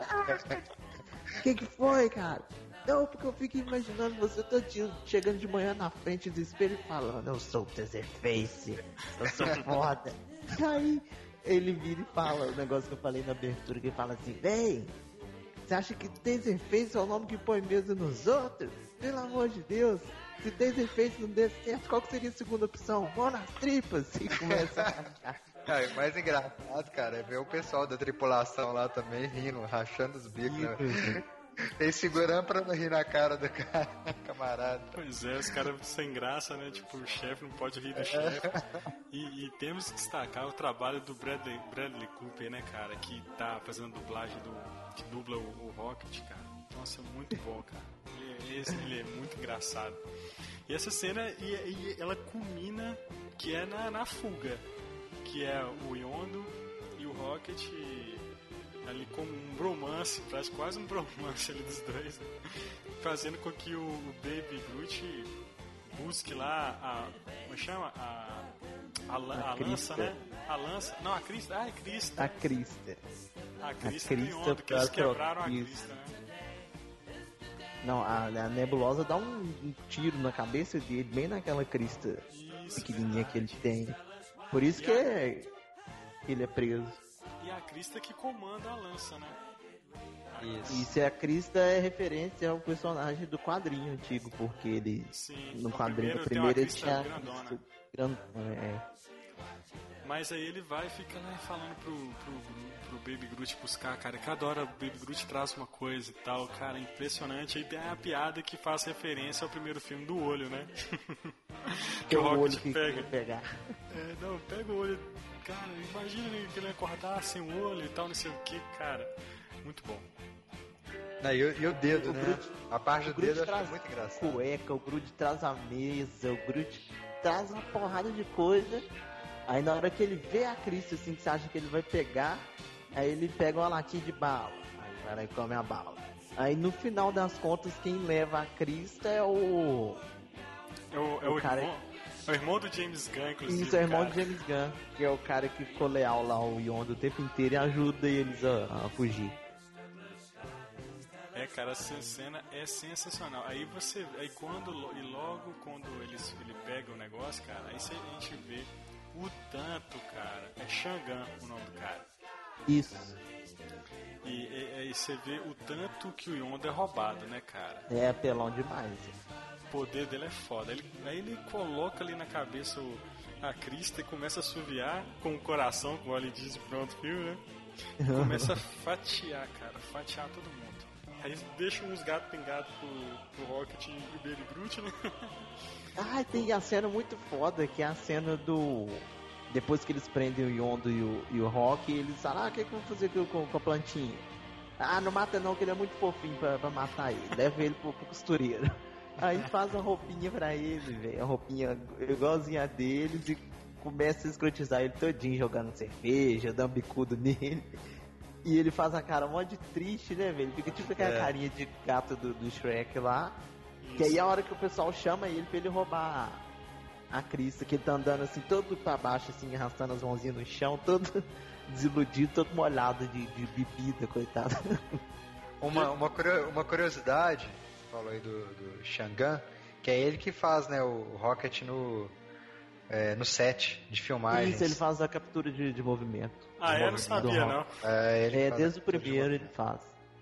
O que que foi, cara? Não, porque eu fico imaginando você todinho chegando de manhã na frente do espelho e falando, eu sou o Taserface, eu sou foda. E aí ele vira e fala o negócio que eu falei na abertura, que ele fala assim, véi, você acha que Taserface é o nome que põe medo nos outros? Pelo amor de Deus, se Taserface não der certo, qual que seria a segunda opção? Mão nas tripas! E começa a rachar. Cara, o mais engraçado, cara, é ver o pessoal da tripulação lá também rindo, rachando os bicos, né? Eles segurando pra não rir na cara do cara, camarada. Pois é, os caras sem graça, né? Tipo, o chefe não pode rir do chefe. E, e temos que destacar o trabalho do Bradley, Bradley Cooper, né, cara? Que tá fazendo dublagem do. Que dubla o, o Rocket, cara. Nossa, muito bom, cara. Ele, esse, ele é muito engraçado. E essa cena, e, e ela culmina que é na, na fuga. Que é o Yondo e o Rocket ali como um bromance, faz quase um bromance ali dos dois, né? Fazendo com que o Baby Groot busque lá a... como chama? A, a, lan- A a lança, crista. né? A lança... Não, a crista. Ah, é crista. A Crista. A crista do crista Yondo, que eles pra quebraram a trocar. crista, né? Não, a, a Nebulosa dá um, um tiro na cabeça dele, bem naquela crista Isso, pequenininha que ele verdade. tem. Por isso E que a- é, ele é preso. E a crista que comanda a lança, né? Isso. E se a Crista é referência ao personagem do quadrinho antigo, porque ele, Sim, no no quadrinho primeiro primeiro, tem uma ele crista tinha a grandona. crista grandona, é. Mas aí ele vai e fica lá falando pro, pro, pro Baby Groot buscar, cara. Cada hora o Baby Groot traz uma coisa e tal, cara, impressionante. Aí tem a piada que faz referência ao primeiro filme do olho, né? Que o o olho Rocket que pega. quer pegar. É, não, pega o olho. Cara, imagina que ele acordar sem o olho e tal, não sei o que, cara. Muito bom. Não, e, o, e o dedo, O né? Groot- a parte O do dedo Groot eu acho traz muito engraçado. cueca, o Groot traz a mesa, o Groot traz uma porrada de coisa. Aí na hora que ele vê a Crista, assim, que você acha que ele vai pegar, aí ele pega uma latinha de bala. Aí vai lá e come a bala. Aí no final das contas, quem leva a crista é o. É o, é o, o cara... irmão, é o irmão do James Gunn, inclusive. Isso, é o irmão cara. do James Gunn, que é o cara que ficou leal lá ao Yondu o tempo inteiro e ajuda eles a, a fugir. É, cara, essa cena é sensacional. Aí você. Aí quando. E logo quando eles, ele pega o negócio, cara, aí você, a gente vê o tanto, cara. É Shangan o nome do cara. Isso. E aí você vê o tanto que o Yondu é roubado, né, cara? É apelão demais. O poder dele é foda. Ele, aí ele coloca ali na cabeça o, a crista e começa a assoviar com o coração, como ele diz, pronto, viu, né? E começa a fatiar, cara, fatiar todo mundo. Aí deixa uns gatos pingados pro, pro Rocket e o Baby Groot, né? Ah, tem a cena muito foda, que é a cena do... Depois que eles prendem o Yondu e o, e o Rock, eles falam, ah, o que, é que eu vou fazer com, com, com a plantinha? Ah, não mata não, que ele é muito fofinho pra, pra matar ele. Leva ele pro, pro costureiro. Aí faz uma roupinha pra ele, velho. A roupinha igualzinha a deles e começa a escrotizar ele todinho, jogando cerveja, dando bicudo nele. E ele faz a cara mó de triste, né, velho? Fica tipo aquela é. carinha de gato do, do Shrek lá. Isso. Que aí é a hora que o pessoal chama ele pra ele roubar a, a crista, que ele tá andando assim, todo pra baixo, assim, arrastando as mãozinhas no chão, todo desiludido, todo molhado de, de bebida, coitado. Uma, uma, uma curiosidade, você falou aí do, do Shangan, que é ele que faz, né, o Rocket no, é, no set de filmagem. Isso, ele faz a captura de, de movimento. Ah, eu não sabia, não. É, ele é desde o primeiro ele faz.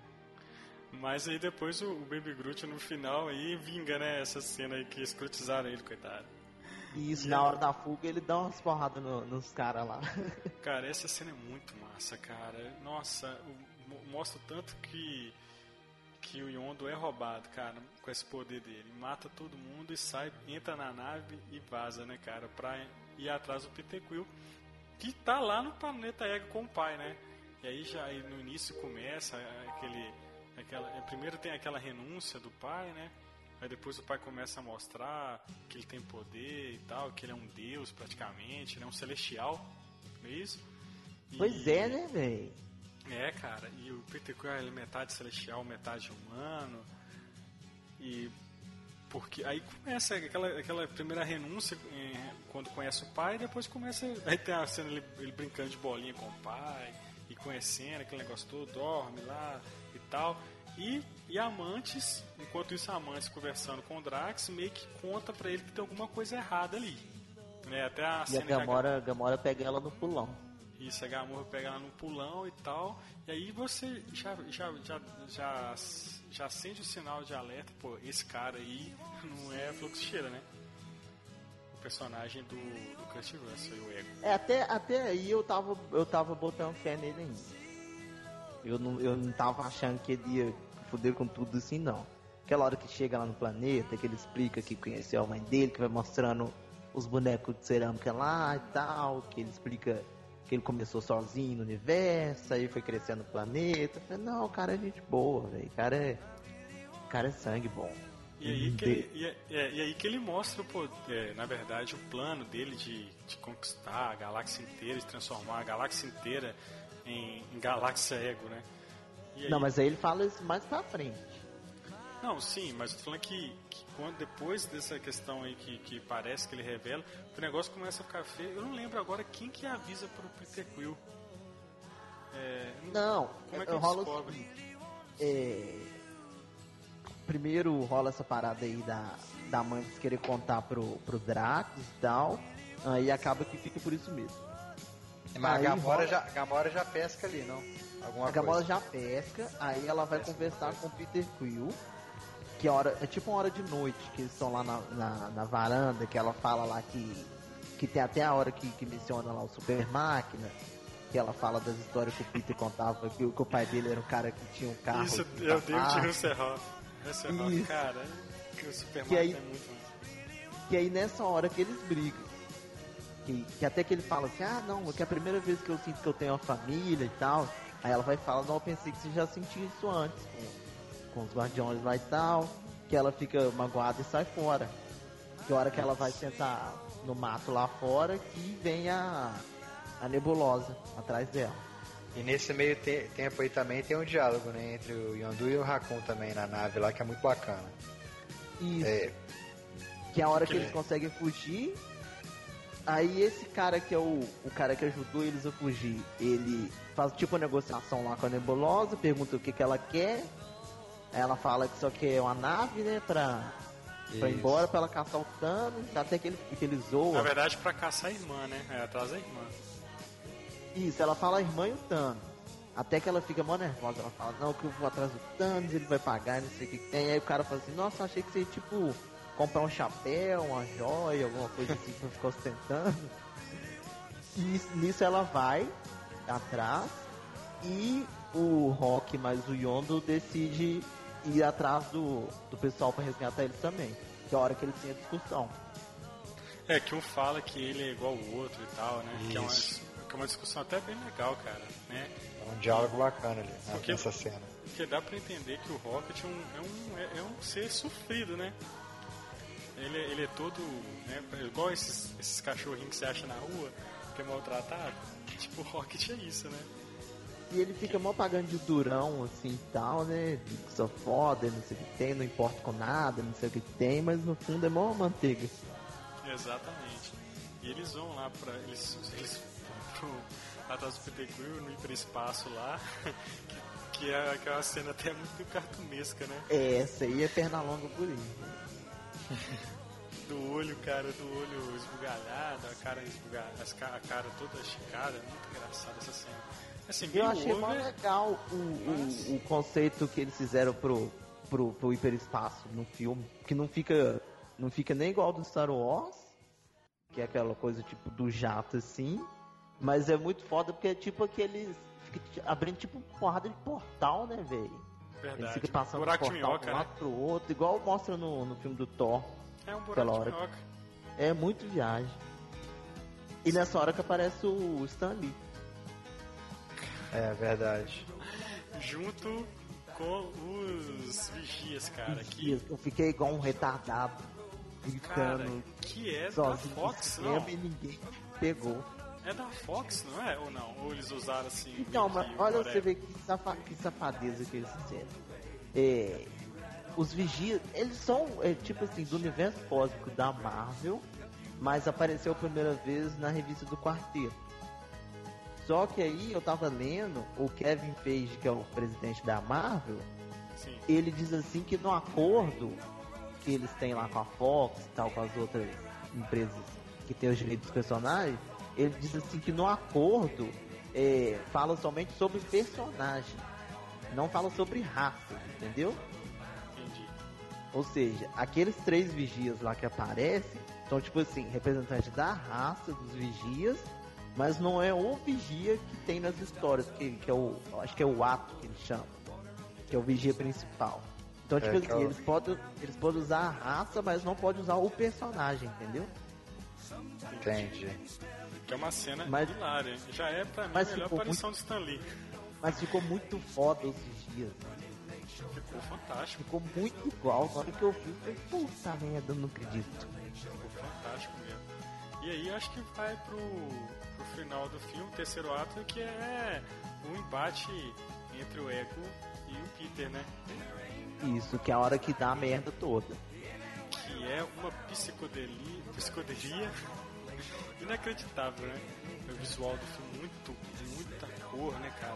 Mas aí depois o, o Baby Groot no final aí vinga, né, essa cena aí que escrotizaram ele, coitado. Isso, e na hora da fuga ele dá umas porradas no, nos caras lá. Cara, essa cena é muito massa, cara. Nossa, o, mostra o tanto que, que o Yondu é roubado, cara, com esse poder dele. Mata todo mundo e sai, entra na nave e vaza, né, cara, pra ir atrás do Peter Quill, que tá lá no planeta Ego com o pai, né? E aí já aí no início começa aquele... Aquela, primeiro tem aquela renúncia do pai, né? Aí depois o pai começa a mostrar que ele tem poder e tal, que ele é um deus praticamente, ele é um celestial, não é isso? E, pois é, né, velho? É, cara, e o Peter Quill é metade celestial, metade humano. E porque aí começa aquela, aquela primeira renúncia é, quando conhece o pai, e depois começa, aí tem a cena ele, ele brincando de bolinha com o pai e conhecendo aquele negócio todo, dorme lá e tal. E, e Amantes, enquanto isso, Amantes conversando com o Drax, meio que conta pra ele que tem alguma coisa errada ali. Né? Até a e cena a Gamora, a Gamora pega ela no pulão. Isso, a Gamora pega ela no pulão e tal. E aí você já, já, já, já, já acende o sinal de alerta. Pô, esse cara aí não é Fluxcheira, né? O personagem do, do Kurt Russell e o Ego. É, até, até aí eu tava, eu tava botando fé nele ainda. Eu não, eu não tava achando que ele ia foder com tudo assim, não. Aquela hora que chega lá no planeta, que ele explica que conheceu a mãe dele, que vai mostrando os bonecos de cerâmica lá e tal, que ele explica que ele começou sozinho no universo, aí foi crescendo no planeta. Eu falei, não, o cara é gente boa, velho. O cara é. O cara é sangue bom. E aí que ele, e, é, e aí que ele mostra, pô, é, na verdade, o plano dele de, de conquistar a galáxia inteira, de transformar a galáxia inteira em, em galáxia Ego, né? E aí... Não, mas aí ele fala isso mais pra frente. Não, sim, mas eu tô falando que, que quando, depois dessa questão aí que, que parece que ele revela, o negócio começa a ficar feio. Eu não lembro agora quem que avisa pro Peter Quill. É, não, como é que ele rola descobre? O seguinte, é... Primeiro rola essa parada aí da, da mãe querer contar pro, pro Drax e tal, aí acaba que fica por isso mesmo. Mas aí a Gamora, rola... já, Gamora já pesca ali, não? Alguma a Gamora coisa. já pesca, aí ela vai pesca conversar com o Peter Quill, que é, hora, é tipo uma hora de noite, que eles estão lá na, na, na varanda, que ela fala lá que, que tem até a hora que, que menciona lá o Super Máquina, que ela fala das histórias que o Peter contava, que, que o pai dele era um cara que tinha um carro. Isso, é o David Hasselhoff. Hasselhoff, cara, que o Super Máquina é muito mais. Que aí nessa hora que eles brigam, que, que até que ele fala assim, ah não, é que é a primeira vez que eu sinto que eu tenho uma família e tal. Aí ela vai falar, não, eu pensei que você já sentia isso antes, com, com os guardiões lá e tal, que ela fica magoada e sai fora. Que a hora que ela vai sentar no mato lá fora, que vem a, a nebulosa atrás dela. E nesse meio te- tempo aí também tem um diálogo, né? Entre o Yondu e o Raccoon também na nave lá, que é muito bacana. Isso. É, Que é a hora que Que- eles conseguem fugir. Aí esse cara que é o, o cara que ajudou eles a fugir, ele faz tipo uma negociação lá com a Nebulosa, pergunta o que, que ela quer. Aí ela fala que só quer uma nave, né, pra, pra ir Isso. embora, pra ela caçar o Thanos, até que ele, que ele zoa. Na verdade, pra caçar a irmã, né? É atrás da irmã. Isso, ela fala a irmã e o Thanos. Até que ela fica mó nervosa, ela fala, não, que eu vou atrás do Thanos, ele vai pagar, não sei o que que tem. Aí o cara fala assim, nossa, achei que você ia, tipo, comprar um chapéu, uma joia, alguma coisa assim pra ficar ostentando. E nisso ela vai atrás e o Rock mais o Yondo decide ir atrás do, do pessoal pra resgatar eles também. Que é a hora que eles têm a discussão. É, que um fala que ele é igual o outro e tal, né? Que é, uma, Isso. que é uma discussão até bem legal, cara, né? é um diálogo bacana ali, né, Porque- nessa cena. Porque dá pra entender que o Rocket é um, é um, é, é um ser sofrido, né? Ele, é- ele é todo, né? Igual esses, esses cachorrinhos que você acha na rua, que é maltratado. Tipo, o Rocket é isso, né? E ele fica mó pagando de durão, assim, e tal, né? De que sou foda, não sei o que tem, não importa com nada, não sei o que tem, mas no fundo é mó manteiga. Exatamente. E eles vão lá pra. Eles, eles vão pro, atrás do Peter Quill, no hiperespaço lá, que, que é aquela cena até muito cartunesca, né? É, essa aí é perna longa por aí. Do olho, cara, do olho esbugalhado, a cara esbugalhada, as ca- a cara toda esticada, é muito engraçada essa cena. Assim, Eu meio achei mó over, legal o, o, o conceito que eles fizeram pro, pro, pro hiperespaço no filme, que não fica, não fica nem igual do Star Wars, que é aquela coisa tipo do jato assim, mas é muito foda porque é tipo aqueles, fica t- abrindo tipo uma porrada de portal, né, velho? Ele verdade. fica passando Buraco do de portal minhoca, de um né? lado pro outro, igual mostra no, no filme do Thor. É um Aquela buraco de hora. minhoca. É muito viagem. E nessa hora que aparece o Stan Lee. É verdade. Junto com os vigias, cara, que, Eu fiquei igual um retardado, cara, gritando que é da sozinho Fox, no não? cinema e ninguém pegou. É da Fox, não é? Ou não? Ou eles usaram assim... Então, meio mas que olha whatever. você vê que, safa que safadeza que eles fizeram. É, os vigias, eles são é, tipo assim, do universo cósmico da Marvel, mas apareceu a primeira vez na revista do Quarteto. Só que aí eu tava lendo, o Kevin Feige, que é o presidente da Marvel, Sim. ele diz assim que no acordo que eles têm lá com a Fox e tal, com as outras empresas que têm os direitos dos personagens, ele diz assim que no acordo é, fala somente sobre personagem, não fala sobre raça, entendeu? Entendi. Ou seja, aqueles três vigias lá que aparecem são tipo assim, representantes da raça dos vigias, mas não é o vigia que tem nas histórias, que, que é o, acho que é o ato que eles chamam, que é o vigia principal. Então, É, tipo que assim, é o- eles podem eles podem usar a raça, mas não podem usar o personagem, entendeu? Entendi. Que é uma cena Mas- hilária. Já é, pra mim, Mas a melhor ficou aparição de Stan Lee. Mas ficou muito foda os vigias. Ficou fantástico. Ficou muito igual. Na hora que eu vi, eu falei, puta merda, eu não acredito. Ficou fantástico mesmo. E aí acho que vai pro, pro final do filme, terceiro ato, que é o embate entre o Ego e o Peter, né? Isso, que é a hora que dá a merda toda. Que é uma psicodelia, psicodelia inacreditável, né? O visual do filme muito, muita cor, né, cara?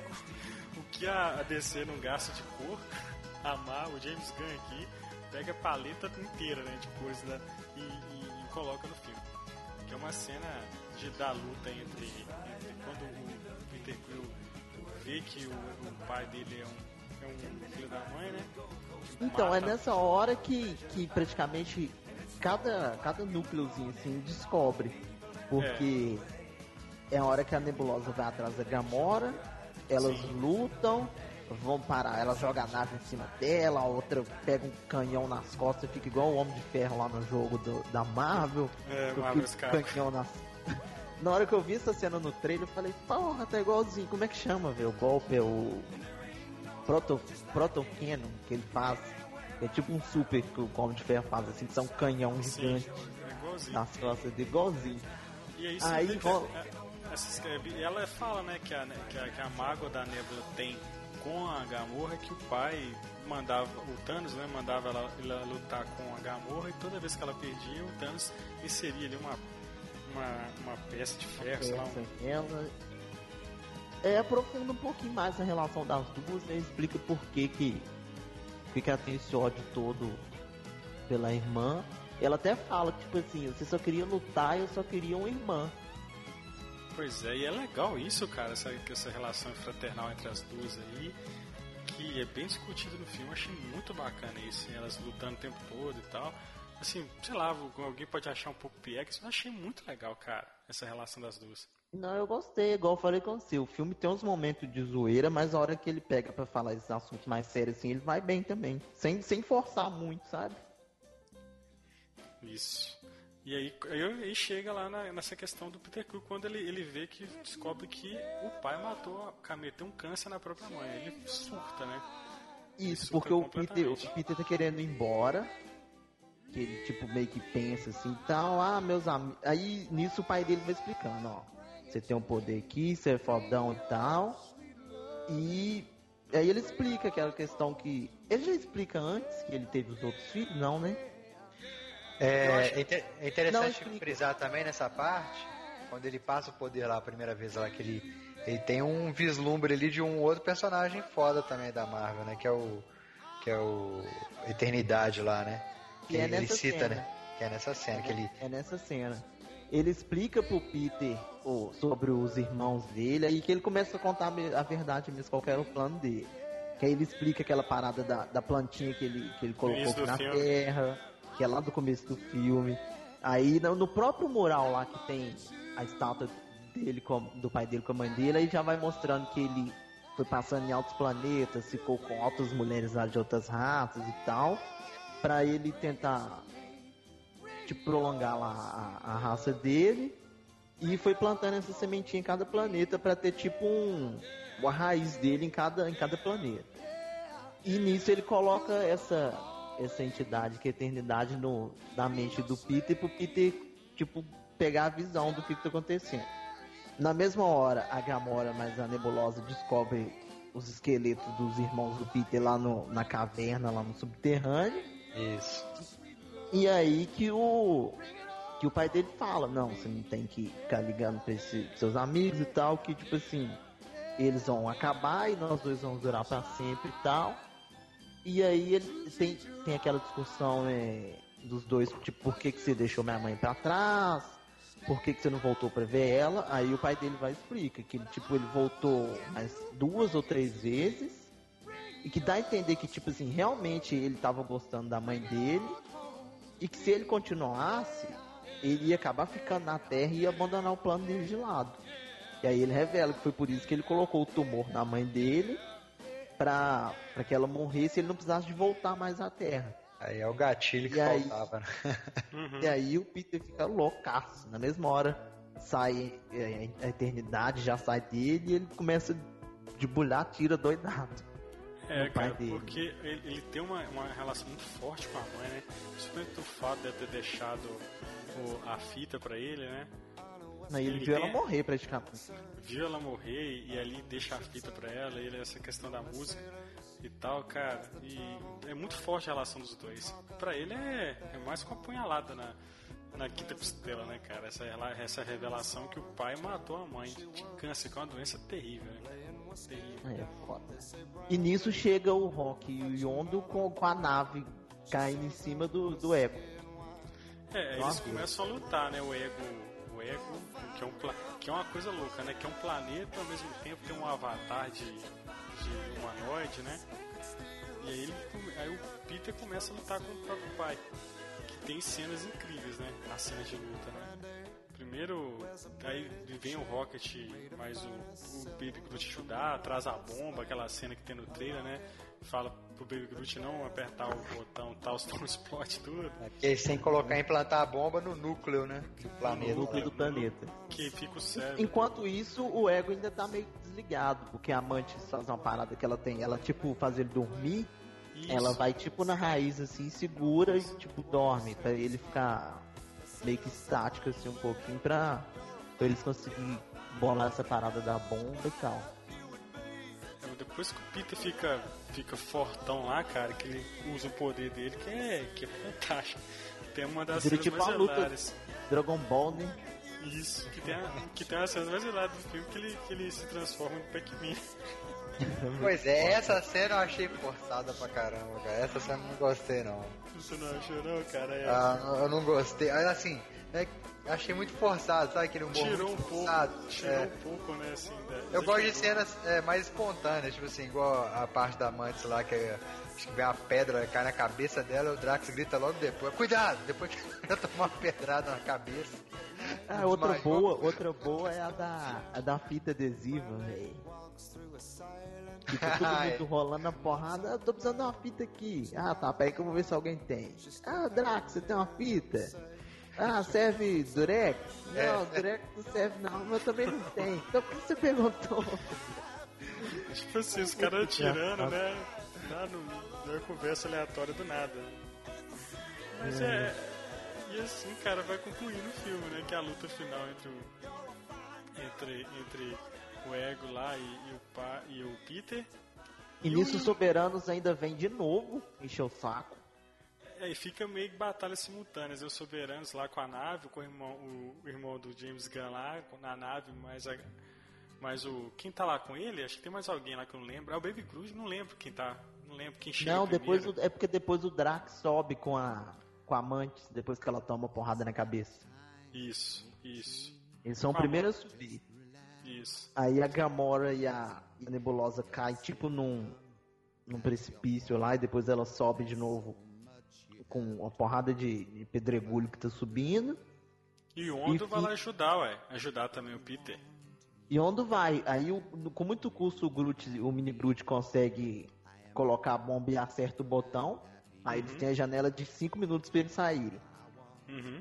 O que a a D C não gasta de cor, amar o James Gunn aqui pega a paleta inteira, né, de cores, né, e, e- e coloca no filme. Que é uma cena de da luta entre, entre quando o Peter Quill vê que o, o pai dele é um, é um filho da mãe, né? Então, é Mata- nessa hora que, que praticamente cada, cada núcleozinho assim descobre. Porque é. a hora que a Nebulosa vai atrás da Gamora, elas Sim. lutam, vão parar, ela joga a nave em cima dela, a outra pega um canhão nas costas, fica igual o Homem de Ferro lá no jogo do, da Marvel. É, com Marvel aquele Capcom. canhão nas... Na hora que eu vi essa cena no trailer, eu falei, porra, tá igualzinho. Como é que chama, velho? O golpe é o Proto, Proto Cannon que ele faz. É tipo um super que o Homem de Ferro faz, assim, que são um canhão Sim, gigante é igualzinho. nas costas dele, igualzinho. E aí, Aí você vê que rola- a, essas, ela fala, né, que a, que, a, que a mágoa da Nebula tem com a Gamorra, que o pai mandava, o Thanos, né, mandava ela, ela lutar com a Gamorra, e toda vez que ela perdia, o Thanos inseria ali uma, uma, uma peça de ferro, sei lá. Um... Ela é, aprofunda um pouquinho mais a relação das duas, né, explica por que que, que que ela tem esse ódio todo pela irmã. Ela até fala que, tipo assim, você só queria lutar e eu só queria uma irmã. Pois é, e é legal isso, cara, essa, essa relação fraternal entre as duas aí, que é bem discutido no filme. Eu achei muito bacana isso, elas lutando o tempo todo e tal. Assim, sei lá, alguém pode achar um pouco piegas, mas eu achei muito legal, cara, essa relação das duas. Não, eu gostei, igual eu falei com você, o filme tem uns momentos de zoeira, mas a hora que ele pega pra falar esses assuntos mais sérios assim, ele vai bem também, sem, sem forçar muito, sabe? Isso. E aí, aí chega lá na, nessa questão do Peter Quill, quando ele, ele vê que descobre que o pai matou, meteu um câncer na própria mãe. Ele surta, né? Isso, porque o Peter, o Peter tá querendo ir embora, que ele tipo meio que pensa assim e tal, ah, meus amigos. Aí nisso o pai dele vai explicando, ó, você tem um poder aqui, você é fodão e tal. E aí ele explica aquela questão que. Ele já explica antes que ele teve os outros filhos, não, né? É, é interessante frisar também nessa parte, quando ele passa o poder lá a primeira vez lá, que ele, ele tem um vislumbre ali de um outro personagem foda também da Marvel, né? Que é o. Que é o. Eternidade lá, né? Que, que é ele cita, cena. né? Que é nessa cena. É, que ele... é nessa cena. Ele explica pro Peter oh, sobre os irmãos dele, aí que ele começa a contar a verdade mesmo, qual era o plano dele. Que aí ele explica aquela parada da, da plantinha que ele, que ele colocou na filme. terra. Que é lá do começo do filme. Aí no próprio mural lá que tem a estátua dele com, do pai dele com a mãe dele, aí já vai mostrando que ele foi passando em outros planetas, ficou com outras mulheres lá de outras raças e tal, pra ele tentar tipo, prolongar lá a, a raça dele, e foi plantando essa sementinha em cada planeta pra ter tipo um, uma raiz dele em cada, em cada planeta. E nisso ele coloca essa essa entidade, que é a eternidade no, na mente do Peter, pro Peter, tipo, pegar a visão do que, que tá acontecendo. Na mesma hora, a Gamora, mais a Nebulosa, descobre os esqueletos dos irmãos do Peter lá no, na caverna, lá no subterrâneo. Isso. E aí que o que o pai dele fala, não, você não tem que ficar ligando pra esses seus amigos e tal, que tipo assim, eles vão acabar e nós dois vamos durar pra sempre e tal. E aí ele tem, tem aquela discussão é, dos dois, tipo, por que, que você deixou minha mãe pra trás? Por que, que você não voltou pra ver ela? Aí o pai dele vai explicar que tipo, ele voltou mais duas ou três vezes, e que dá a entender que tipo assim, realmente ele tava gostando da mãe dele, e que se ele continuasse, ele ia acabar ficando na Terra e ia abandonar o plano dele de lado. E aí ele revela que foi por isso que ele colocou o tumor na mãe dele, Pra, pra que ela morresse e ele não precisasse de voltar mais à Terra. Aí é o gatilho que e faltava, aí, né? Uhum. E aí o Peter fica loucaço. Na mesma hora sai a eternidade, já sai dele e ele começa a debulhar, tira doidado. É, cara, dele. Porque ele, ele tem uma, uma relação muito forte com a mãe, né? Principalmente o fato de ter deixado o, a fita pra ele, né? Não, ele, ele viu ela morrer praticamente. Viu ela morrer e ali deixa a fita pra ela, e essa questão da música e tal, cara. E é muito forte a relação dos dois. Pra ele é, é mais com a punhalada na, na quinta costela, né, cara? Essa, essa revelação que o pai matou a mãe de câncer, que é uma doença terrível, né? Terrível. É foda. E nisso chega o Rock e o Yondo com, com a nave caindo em cima do, do Ego. É, eles começam a lutar, né? O Ego. O Ego, que é, um, que é uma coisa louca, né? Que é um planeta, ao mesmo tempo tem um avatar de, de humanoide, né? E aí, ele, aí o Peter começa a lutar com o próprio pai, que tem cenas incríveis, né? As cenas de luta, né? Primeiro, aí vem o Rocket, mas o, o Baby Groot ajudar, traz a bomba, aquela cena que tem no trailer, né? Fala pro Baby Groot não apertar o botão tal, senão explode tudo. É porque sem colocar, implantar a bomba no núcleo, né? Do planeta. No núcleo do planeta. Que fica o cérebro. Enquanto isso, o Ego ainda tá meio desligado, porque a Mantis faz uma parada que ela tem, ela tipo faz ele dormir, isso. Ela vai tipo na raiz assim, segura isso. E tipo dorme, pra ele ficar meio que estático assim um pouquinho, pra, pra eles conseguirem bolar essa parada da bomba e tal. Depois que o Peter fica, fica fortão lá, cara, que ele usa o poder dele, que é, que é fantástico. Tem uma das cenas tipo mais a luta hilárias. Dragon Ball, né? Isso, que tem, a, que tem uma cena mais hilária do filme que ele, que ele se transforma em Pac-Man. Pois é, essa cena eu achei forçada pra caramba, cara. Essa cena eu não gostei, não. Você não achou, não, cara? É... Ah, eu não gostei. Assim, é, achei muito forçado, sabe? Aquele humor Tirou muito um pouco, forçado. tirou É. um pouco, né, assim. Da, Eu gosto de cenas é, mais espontâneas, tipo assim, igual a parte da Mantis lá, que é, acho que vem uma pedra, cai na cabeça dela, o Drax grita logo depois, cuidado! Depois que ela toma uma pedrada na cabeça. Ah, outra desmaiou. boa, outra boa é a da, a da fita adesiva, velho. Fica todo mundo rolando a porrada. Eu tô precisando de uma fita aqui. Ah, tá, peraí que eu vou ver se alguém tem. Ah, Drax, você tem uma fita? Ah, serve Durex? Não, É. Durex não serve não, mas eu também não tenho. Então por que você perguntou? Tipo assim, os caras atirando, né? Tá no, numa conversa aleatória do nada. Mas é. E assim, cara, vai concluindo o filme, né? Que é a luta final entre o. Entre, entre o Ego lá e, e, o, pa, e o Peter. E nisso os soberanos ainda vem de novo encher o saco. É, e fica meio que batalhas simultâneas. Os soberanos lá com a nave, com o irmão, o, o irmão do James Gunn lá, na nave, mas, a, mas o. Quem tá lá com ele? Acho que tem mais alguém lá que eu não lembro. É o Baby Cruz, não lembro quem tá. Não lembro quem chega. Não, depois primeiro. o, é porque depois o Drax sobe com a com a Mantis, depois que ela toma porrada na cabeça. Isso, isso. Eles são o Com a primeiro a subir. Isso. Aí a Gamora e a, e a Nebulosa caem tipo num, num precipício lá e depois ela sobe de novo com uma porrada de, de pedregulho que tá subindo. E o Ondo E vai fi- lá ajudar, ué. Ajudar também o Peter. E onde vai? Aí o- com muito custo o Groot, o mini Groot consegue colocar a bomba e acerta o botão. Aí eles têm a janela de cinco minutos pra eles saírem. Uhum.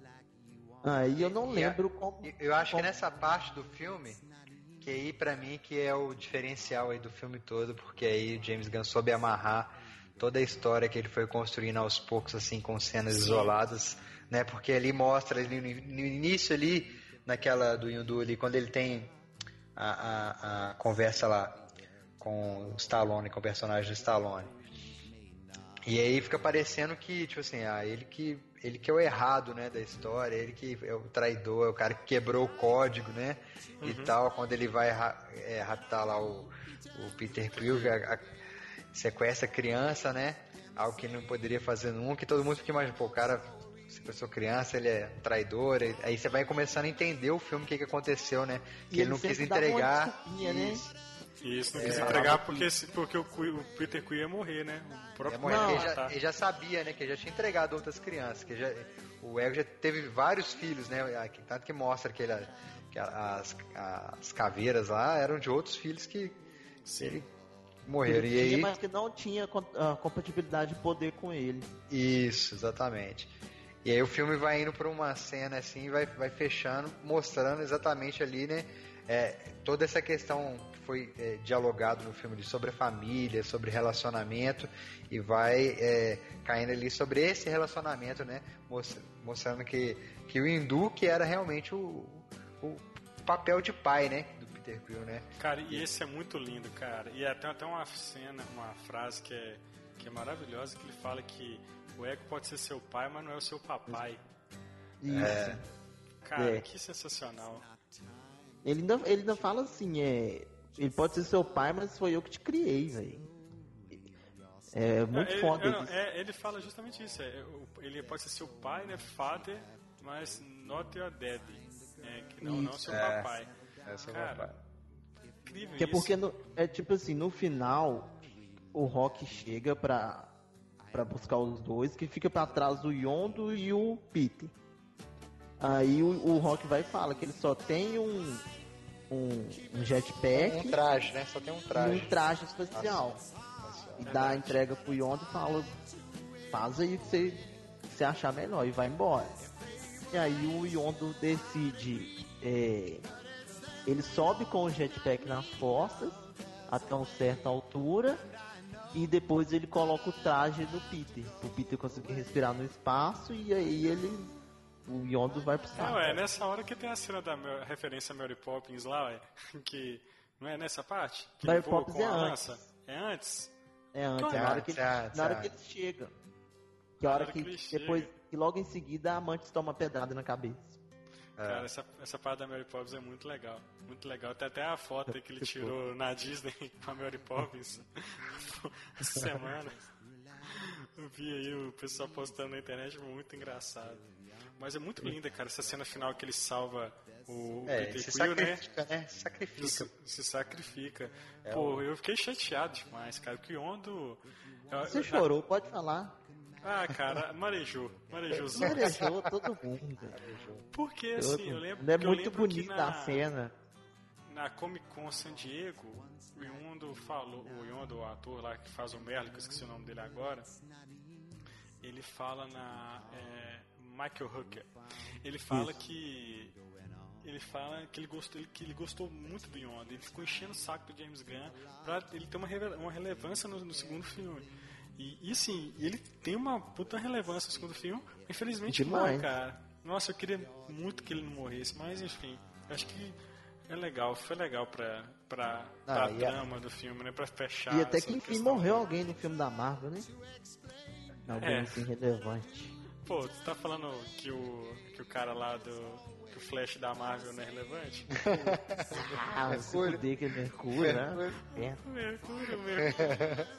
Aí eu não E a- lembro como. e- Eu acho que como- nessa parte do filme, que aí pra mim que é o diferencial aí do filme todo, porque aí o James Gunn soube amarrar toda a história que ele foi construindo aos poucos, assim, com cenas Sim. isoladas, né? Porque ali mostra, ali no, no início ali, naquela do Yondu ali, quando ele tem a, a, a conversa lá com o Stallone, com o personagem do Stallone. E aí fica parecendo que, tipo assim, ah, ele que, ele que é o errado, né, da história, ele que é o traidor, é o cara que quebrou o código, né, e tal, quando ele vai ra- é, raptar lá o, o Peter Quill, a, a, sequestra a criança, né, algo que ele não poderia fazer nunca, e todo mundo fica imaginando, pô, o cara sequestrou criança, ele é um traidor, e- aí você vai começando a entender o filme, o que, que aconteceu, né, que E ele não sempre quis dá uma entregar, desculpinha, né? isso. Isso, não É, quis entregar porque, se- porque o, Quill- o Peter Quill ia morrer, né? O próprio É, morrer, Não, ele, ia já, matar. ele já sabia, né, que ele já tinha entregado outras crianças, que já, o Ego já teve vários filhos, né, que- tanto que mostra que, ele, que as, as caveiras lá eram de outros filhos que ele morreram, Ele e tinha, aí, mas que não tinha com- a compatibilidade de poder com ele. isso, exatamente, e aí o filme vai indo para uma cena assim, vai, vai fechando, mostrando exatamente ali, né, é, toda essa questão que foi é, dialogado no filme de sobre a família, sobre relacionamento, e vai é, caindo ali sobre esse relacionamento, né? Mostra- mostrando que, que o Hindu que era realmente o, o papel de pai, né? Do Peter Quill, né? Cara, e esse é muito lindo, cara. E tem até uma cena, uma frase que é, que é maravilhosa, que ele fala que o Ego pode ser seu pai, mas não é o seu papai. Isso. Cara, É. que sensacional. Ele ainda, ele ainda fala assim, é. Ele pode ser seu pai, mas foi eu que te criei, velho. É muito ele, foda é, não, isso. é, ele fala justamente isso. É, o- ele pode ser seu pai, né? Father, mas not your daddy. É, que não, não seu É. papai. É o seu Cara, papai. incrível Que é isso. porque no- é tipo assim, no final o Rock chega pra, pra buscar os dois, que fica pra trás o Yondo e o Peter. Aí o, o Rock vai e fala que ele só tem um, um, um jetpack Um traje, né? Só tem um e traje. um traje espacial. E dá a entrega pro Yondo e fala, faz aí o que você, que você achar melhor e vai embora. E aí o Yondo decide, é, ele sobe com o jetpack nas costas até uma certa altura e depois ele coloca o traje do Peter, pro Peter conseguir respirar no espaço, e aí ele o Yondo vai pro saco. Não, é nessa hora que tem a cena da a referência a Mary Poppins lá, ué, que não é nessa parte? Que Mary ele voa Poppins com é a antes. lança? É antes? É antes, Então, é é na hora que, antes, ele- é antes, na hora é que eles chegam. Que é a hora que, eles depois, chegam. que logo em seguida a amante toma pedrada na cabeça. Cara, essa, essa parte da Mary Poppins é muito legal. Muito legal. Tem até a foto que ele tirou na Disney com a Mary Poppins essa semana. Eu vi aí o pessoal postando na internet, muito engraçado. Mas é muito linda, cara, essa cena final que ele salva o, o É, Peter se Quill, né? sacrifica, né? Se sacrifica. Se, se sacrifica. É Pô, o- eu fiquei chateado demais, cara. Que Yondo... eu- Você eu- chorou, pode falar. Ah, cara, marejou. Marejou. Merejou todo mundo. Porque, assim, eu lembro, Não é eu muito lembro que bonita na, a cena. na Comic Con San Diego, o Yondo falou, o Yondo, o ator lá que faz o Merlin, que eu esqueci o nome dele agora, ele fala na é, Michael Hooker. Ele fala Isso. que ele fala que ele gostou, que ele gostou muito do Yondo. Ele ficou enchendo o saco do James Gunn pra ele ter uma, reve- uma relevância no, no segundo filme. E, e assim, ele tem uma puta relevância no segundo filme. Infelizmente Demais. não, cara. Nossa, eu queria muito que ele não morresse, mas enfim, acho que é legal, foi legal pra, pra, Ah, pra e a- trama do filme, né? Pra fechar. E até essa que enfim questão. morreu alguém no filme da Marvel, né? Alguém É. assim relevante. Pô, tu tá falando que o, que o cara lá do. Que o Flash da Marvel não é relevante? Ah, se Mercúrio. fuder que é Mercúrio, né? É. O Mercúrio, o Mercúrio.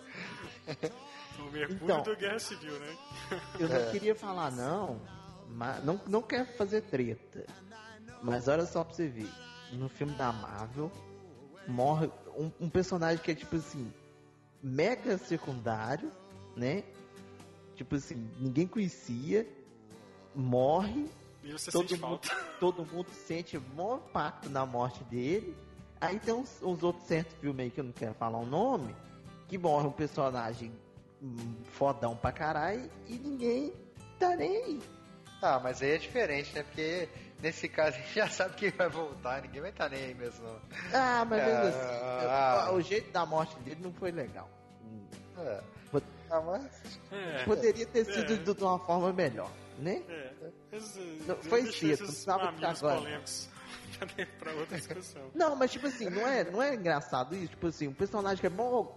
O Mercúrio Então. do Guerra Civil, né? Eu não queria falar não, mas não, não quero fazer treta. Mas olha só pra você ver. No filme da Marvel, morre um, um personagem que é tipo assim, mega secundário, né? Tipo assim, ninguém conhecia, morre, E você todo sente mundo, falta. todo mundo sente o maior impacto na morte dele. Aí tem uns, uns outros certos filmes aí que eu não quero falar o nome, que morre um personagem hum, fodão pra caralho e ninguém tá nem aí. Tá, mas aí é diferente, né? Porque nesse caso a gente já sabe que ele vai voltar, ninguém vai estar nem aí mesmo, não. Ah, mas mesmo Ah, assim, ah. o, o jeito da morte dele não foi legal. Hum, É. pod- Ah, mas... É, Poderia ter sido É. de de uma forma melhor, né? é. Esse- Não, eu foi deixei cedo, esses não precisava ficar mamilos agora. polêmicos pra- pra outra discussão. Não, mas tipo assim, não é, não é engraçado isso? Tipo assim, um personagem que é mó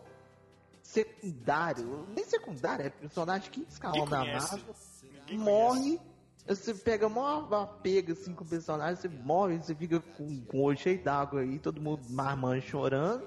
secundário, nem secundário, é personagem que Ninguém escalão da conhece. Marvel, Ninguém morre, você pega mó apego assim com o personagem, você morre, você fica com, com o olho cheio d'água aí, todo mundo marmando, chorando.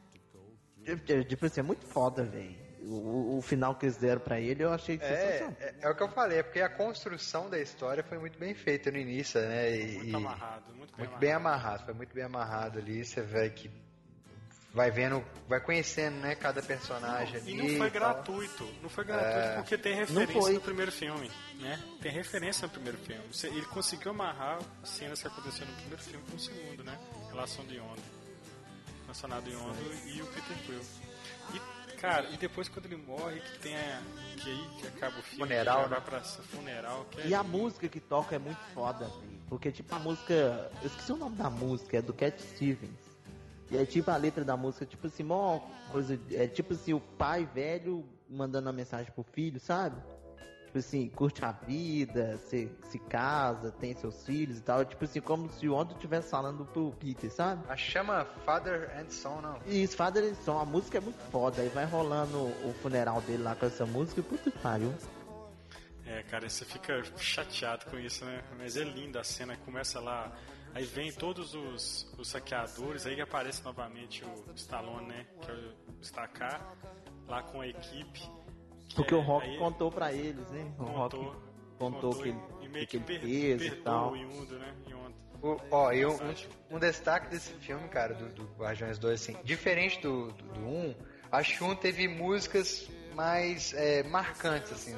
Tipo assim, é muito foda, velho. O, o final que eles deram pra ele eu achei sensacional. É, é, é o que eu falei, é porque a construção da história foi muito bem feita no início, né? E, Muito e amarrado, muito bem muito bem amarrado. amarrado, foi muito bem amarrado ali, você vê que vai vendo, vai conhecendo, né, cada personagem ali. E não foi e tal. gratuito, não foi gratuito É. porque tem Não referência foi. no primeiro filme, né? Tem referência no primeiro filme. Você- Ele conseguiu amarrar as cenas que aconteceram no primeiro filme com o segundo, né? Relação do Yondo. Relacionado ao Yondo e o Peter Quill. E, cara, e depois quando ele morre, que tem a, que aí que acaba o filme, Funeral, que já né? vai pra essa funeral, que é E a música que toca é muito foda, velho. Porque, tipo, a música. Eu esqueci o nome da música, é do Cat Stevens. E é tipo a letra da música, tipo assim, mó coisa. É tipo assim, o pai velho mandando uma mensagem pro filho, sabe? Tipo assim, curte a vida, se, se casa, tem seus filhos e tal. Tipo assim, como se o Yondo estivesse falando pro Peter, sabe? A chama Father and Son, não. E isso, Father and Son, a música é muito foda. Aí vai rolando o funeral dele lá com essa música, puta que pariu. É, cara, você fica chateado com isso, né? Mas é linda a cena, começa lá, aí vem todos os, os saqueadores, aí aparece novamente o Stallone, né? Que é o Stacar, lá com a equipe. que Porque é- o Rock aí contou pra eles, né? O Rock contou, contou que ele, e meio que que ele per, fez e perdoa tal. o Yondo, né? Yondo. O, ó, e um, um, um destaque desse filme, cara, do, do Guardiões dois, assim, diferente do, do, do um, a Shun teve músicas mais é, marcantes, assim,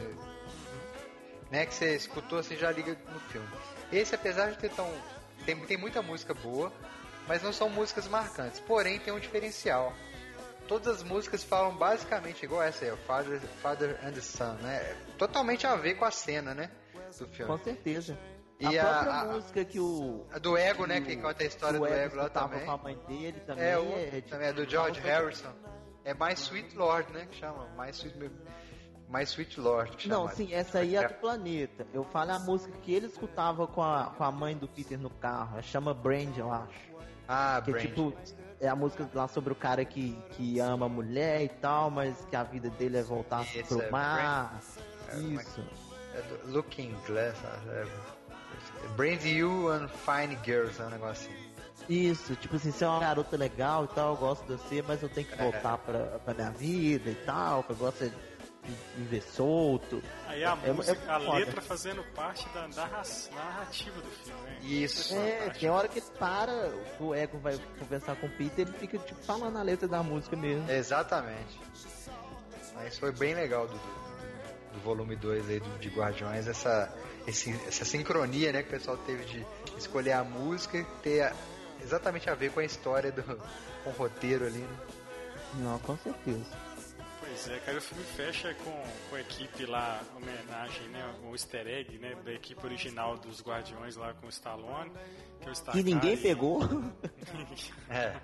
né, que você escutou, você já liga no filme. Esse, apesar de ter tão... Tem, tem muita música boa, mas não são músicas marcantes, porém tem um diferencial. Todas as músicas falam basicamente igual essa aí, o Father, Father and the Son, né? Totalmente a ver com a cena, né, do filme. Com certeza. E a a- própria a- música que o... A do Ego, né, o- que conta a história o do Ego lá escutava também. com a mãe dele também. É, o, é, também é do tipo, George fala sobre- Harrison. É mais Sweet Lord, né? Que chama. Mais Sweet, My Sweet Lord. Que Não, chama. sim, essa aí é do planeta. Eu falo a música que ele escutava com a, com a mãe do Peter no carro. Chama Brand, eu acho. Ah, Que é Brand. tipo, é a música lá sobre o cara que, que ama a mulher e tal, mas que a vida dele é voltar Isso, pro é mar. É, como é que- Isso. É do Looking Glass. É, é Brand You and Fine Girls, é um negócio assim. Isso, tipo assim, você é uma garota legal e tal, eu gosto de você, mas eu tenho que É. voltar pra, pra minha vida e tal, que eu gosto de viver solto. Aí a É- música, é a foda. letra fazendo parte da, da ra- narrativa do filme, né? Isso. É, fantástico. tem hora que ele para, o Ego vai conversar com o Peter, ele fica tipo falando a letra da música mesmo. Exatamente. Mas foi bem legal do, do, do volume dois aí do, de Guardiões, essa, esse, essa sincronia, né, que o pessoal teve de escolher a música e ter a- exatamente a ver com a história do com o roteiro ali, né? Não, com certeza. Pois é, cara, o filme fecha com, com a equipe lá, homenagem, né, o easter egg, né, da equipe original dos Guardiões lá com o Stallone, que é o Stark E ninguém e- pegou. É.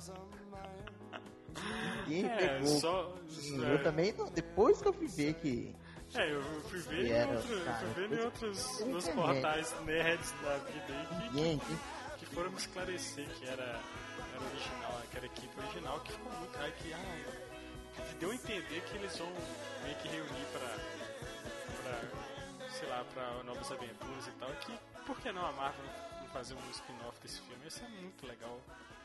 Ninguém É, pegou. só... Eu também não, depois que eu fui ver que. É, eu fui ver E em, era, outro, eu cara, fui ver em coisa- outros coisa nos internet. portais nerds da vida aí que, Ninguém. que foram me esclarecer que era, era original, que era a equipe original, que ficou muito. Aí que, ah, que deu a entender que eles vão meio que reunir pra, pra sei lá, pra novas aventuras e tal. Que, por que não a Marvel não fazer um spin-off desse filme? Isso é muito legal.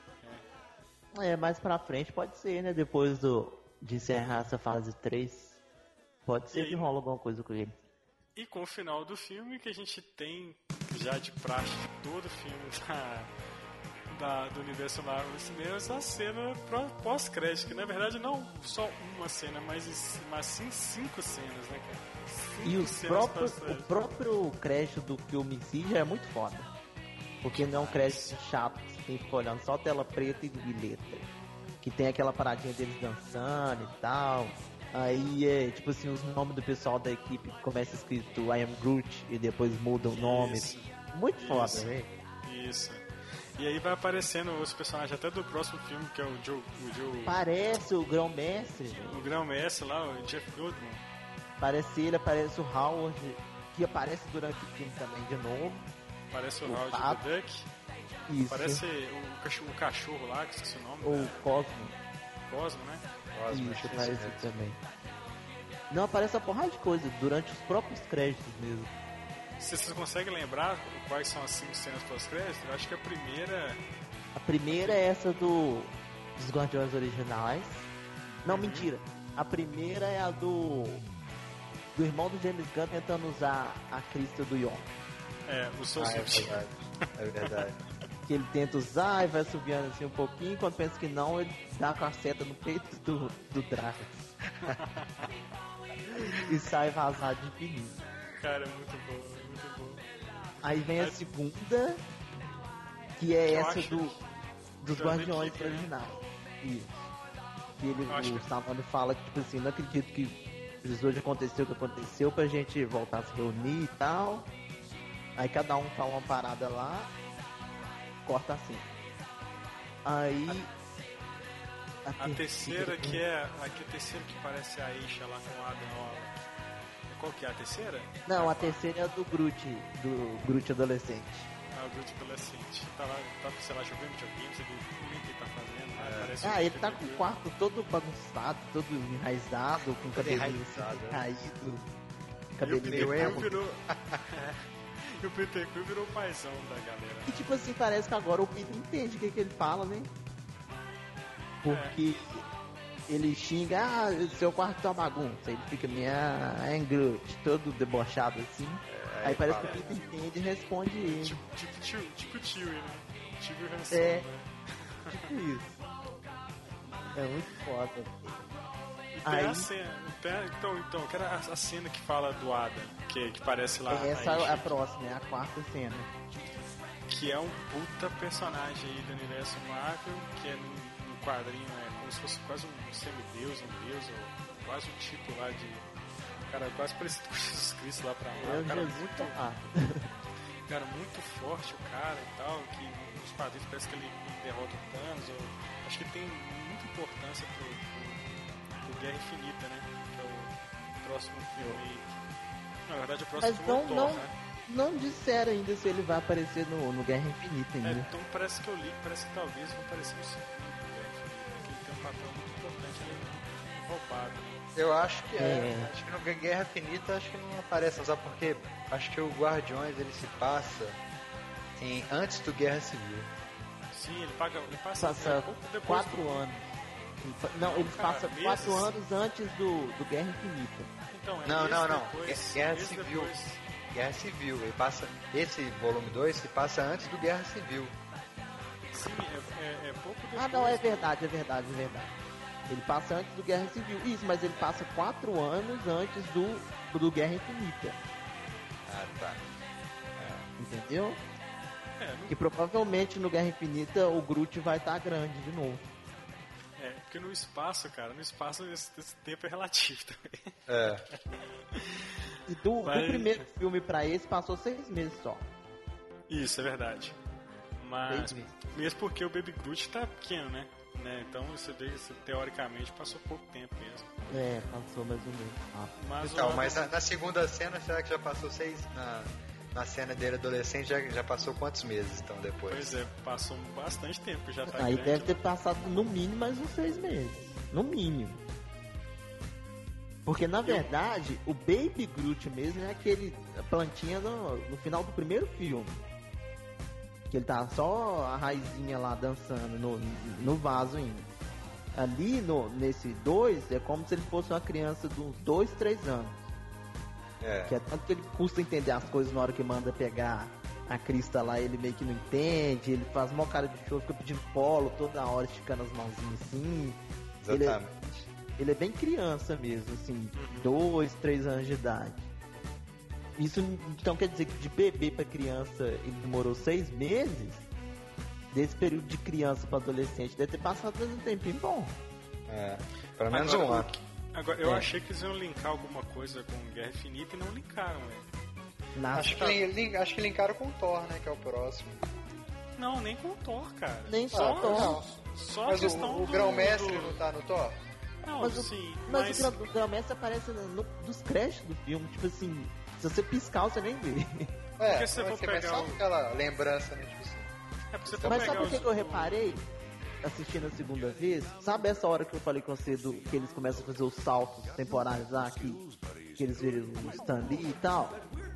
É. É, mais pra frente pode ser, né? Depois do, de encerrar essa fase três. Pode E ser aí? que rola alguma coisa com ele. E com o final do filme, que a gente tem já de praxe de todo filme da, da, do universo Marvel nos cinemas, a cena pró- pós-crédito, que na verdade não só uma cena, mas, mas sim cinco cenas, né, cara? Cinco E os cenas próprios, o pós-crédito. próprio crédito do filme em si já é muito foda. Porque não é um crédito chato, que você tem que ficar olhando só tela preta e letra. Que tem aquela paradinha deles dançando e tal. Aí é tipo assim, os nomes do pessoal da equipe começa escrito I am Groot e depois muda o nome. Isso. Muito foda, Isso. velho. Isso. E aí vai aparecendo os personagens até do próximo filme, que é o Joe, o Joe Parece o Grão-Mestre, velho. o grão-mestre lá, o Jeff Goldman. Parece ele, parece o Howard, que aparece durante o filme também de novo. Parece o, O Howard pato. the Duck. Isso. Parece o cachorro, o cachorro lá, que esqueci o nome. O né? Cosmo. Cosmo, né? Cosmo, Isso, isso parece mesmo. também. Não, aparece uma porrada de coisa durante os próprios créditos mesmo. Se vocês conseguem lembrar quais são as cinco cenas pós-crédito, eu acho que a primeira. A primeira é essa do dos Guardiões originais. Não, mentira. A primeira é a do do irmão do James Gunn tentando usar a crista do York. É, o Soul Ah, é Suit. verdade. É verdade. Que ele tenta usar e vai subindo assim um pouquinho, quando pensa que não, ele dá com a seta no peito do, do Drax. E sai vazado de infinito. Cara, é muito bom, é muito bom. Aí vem a Aí- segunda, que é Que eu essa acho do, dos da Guardiões equipe, né? originais. Isso. Que ele, Eu acho o que- Stallone fala que, tipo assim, não acredito que precisou de acontecer o que aconteceu pra gente voltar a se reunir e tal. Aí cada um fala uma parada lá, corta assim. Aí. A terceira que é. A que- a terceira que parece a Isha lá com o Adam Warlock. Qual que é a terceira? Não, a terceira é a do Groot, do Groot adolescente. Ah, o Groot adolescente. Tá lá, tá, sei lá, jogando videogame, você vê o que ele tá fazendo. Né? Parece Ah, um ele tá com o videogame. quarto todo bagunçado, todo enraizado, com o cabelo enraizado, né? caído. E o Cabelinho Peter Quill emo. virou. E o Peter Quill virou o paizão da galera. E tipo assim, parece que agora o Peter entende o que, que ele fala, né? Porque ele xinga, ah, seu quarto tá uma bagunça. Ele fica meio ah, Groot, todo debochado assim. É, aí parece fala. que o Peter entende e responde ele. Tipo, tipo, tio, tipo tio, né? Tio e Hanson, É. né? Tipo isso. É muito foda. E tem Aí- a cena. tem- então, então, que era a, a cena que fala do Adam, que, que parece lá. Essa a é a Isha, próxima, é a quarta cena. que é um puta personagem aí do universo Marvel, que é no, no quadrinho, é como se fosse quase um semideus, um deus, ou quase um tipo lá de. Cara, quase parecido com Jesus Cristo lá pra lá. É Um o cara Jesus muito, tá lá. cara muito forte, o cara e tal, que nos quadrinhos parece que ele derrota o Thanos, ou, acho que tem muita importância pro, pro, pro Guerra Infinita, né? Que é o próximo filme. Na verdade, o próximo Mas filme é não, o Thor, não, né? não disseram ainda se ele vai aparecer no, no Guerra Infinita ainda. É, então parece que eu li, parece que talvez vai aparecer no segundo, né? Que ele tem um papel muito importante ali, roubado. Eu acho que é. É. Acho que no Guerra Infinita acho que não aparece, sabe por quê? Acho que o Guardiões ele se passa em, antes do Guerra Civil. Sim, ele, paga, ele passa, Passa é, pouco depois quatro do... anos. Não, Não, ele cara, passa meses. quatro anos antes do, do Guerra Infinita. Então, é Não, mês não, não. depois, Guerra mês Civil. depois. Guerra Civil, ele passa. Esse volume dois se passa antes do Guerra Civil. Sim, é, é, é pouco depois. Ah, não, é verdade, é verdade, é verdade. Ele passa antes do Guerra Civil. Isso, mas ele passa quatro anos antes do, do Guerra Infinita. Ah, tá. Entendeu? É, não- Que provavelmente no Guerra Infinita o Groot vai estar grande de novo. é, porque no espaço, cara, no espaço esse, esse tempo é relativo também. É. E do, do Mas- primeiro filme pra esse passou seis meses só. Isso, é verdade. Mas, Seis meses. mesmo porque o Baby Groot tá pequeno, né? né? Então, isso, daí, isso teoricamente passou pouco tempo mesmo. É, passou mais ou menos. Ah, Mas, Então, o- mas na, na segunda cena, será que já passou seis? Na, na cena dele adolescente, já, já passou quantos meses então depois? Pois é, passou bastante tempo, já tá Aí grande. deve ter passado no mínimo mais uns seis meses. No mínimo. Porque na verdade, o Baby Groot mesmo é aquele a plantinha no, no final do primeiro filme. Que ele tá só a raizinha lá dançando no, no vaso ainda. Ali no, nesse dois é como se ele fosse uma criança de uns dois, três anos. É. Que é tanto que ele custa entender as coisas na hora que manda pegar a crista lá, ele meio que não entende, ele faz mó cara de show, fica pedindo polo toda hora, esticando as mãozinhas assim. Ele é, Exatamente. ele é bem criança mesmo, assim, dois, três anos de idade. Isso então quer dizer que de bebê pra criança ele demorou seis meses? Desse período de criança pra adolescente deve ter passado um tempinho bom. É. Pelo menos Agora, um ano. Agora, eu É. achei que eles iam linkar alguma coisa com Guerra Infinita e não linkaram, velho. Na- Acho que, lin- lin- acho que linkaram com o Thor, né? Que é o próximo. Não, nem com o Thor, cara. Nem com só, o Thor. Não. Só a Mas questão o, o do- grão-mestre do- não tá no Thor? Não, Mas, o, sim, mas, mas... o Grão- o Grão-mestre aparece no, no- dos créditos do filme, tipo assim, se você piscar você nem vê. É, Porque se mas for você pegar vai só o- aquela lembrança, né? Tipo assim. É porque você for Mas pegar sabe o que, os- que eu reparei assistindo a segunda vez? Sabe essa hora que eu falei com você do, que eles começam a fazer os saltos temporários lá, que, que eles viram o Stan Lee e tal?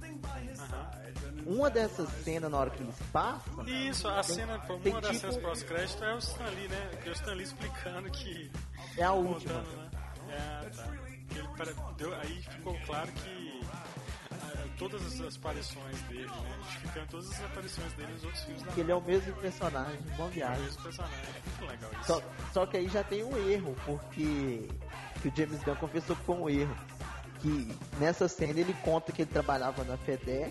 Uma dessas cenas na hora que eles passam, Isso, a cena, pô, tem uma das tipo- cenas pós-crédito é o Stan Lee, né? Que é o Stan Lee explicando que... é a última. contando, né? É, tá. Que ele pare- deu, aí ficou claro que ah, todas as aparições dele, né? Justificando todas as aparições dele nos outros filmes da Que ele é o mesmo personagem, boa É o viagem. mesmo personagem. É muito legal isso. Só, só que aí já tem um erro, porque que o James Gunn confessou que foi um erro. Que nessa cena ele conta que ele trabalhava na FedEx,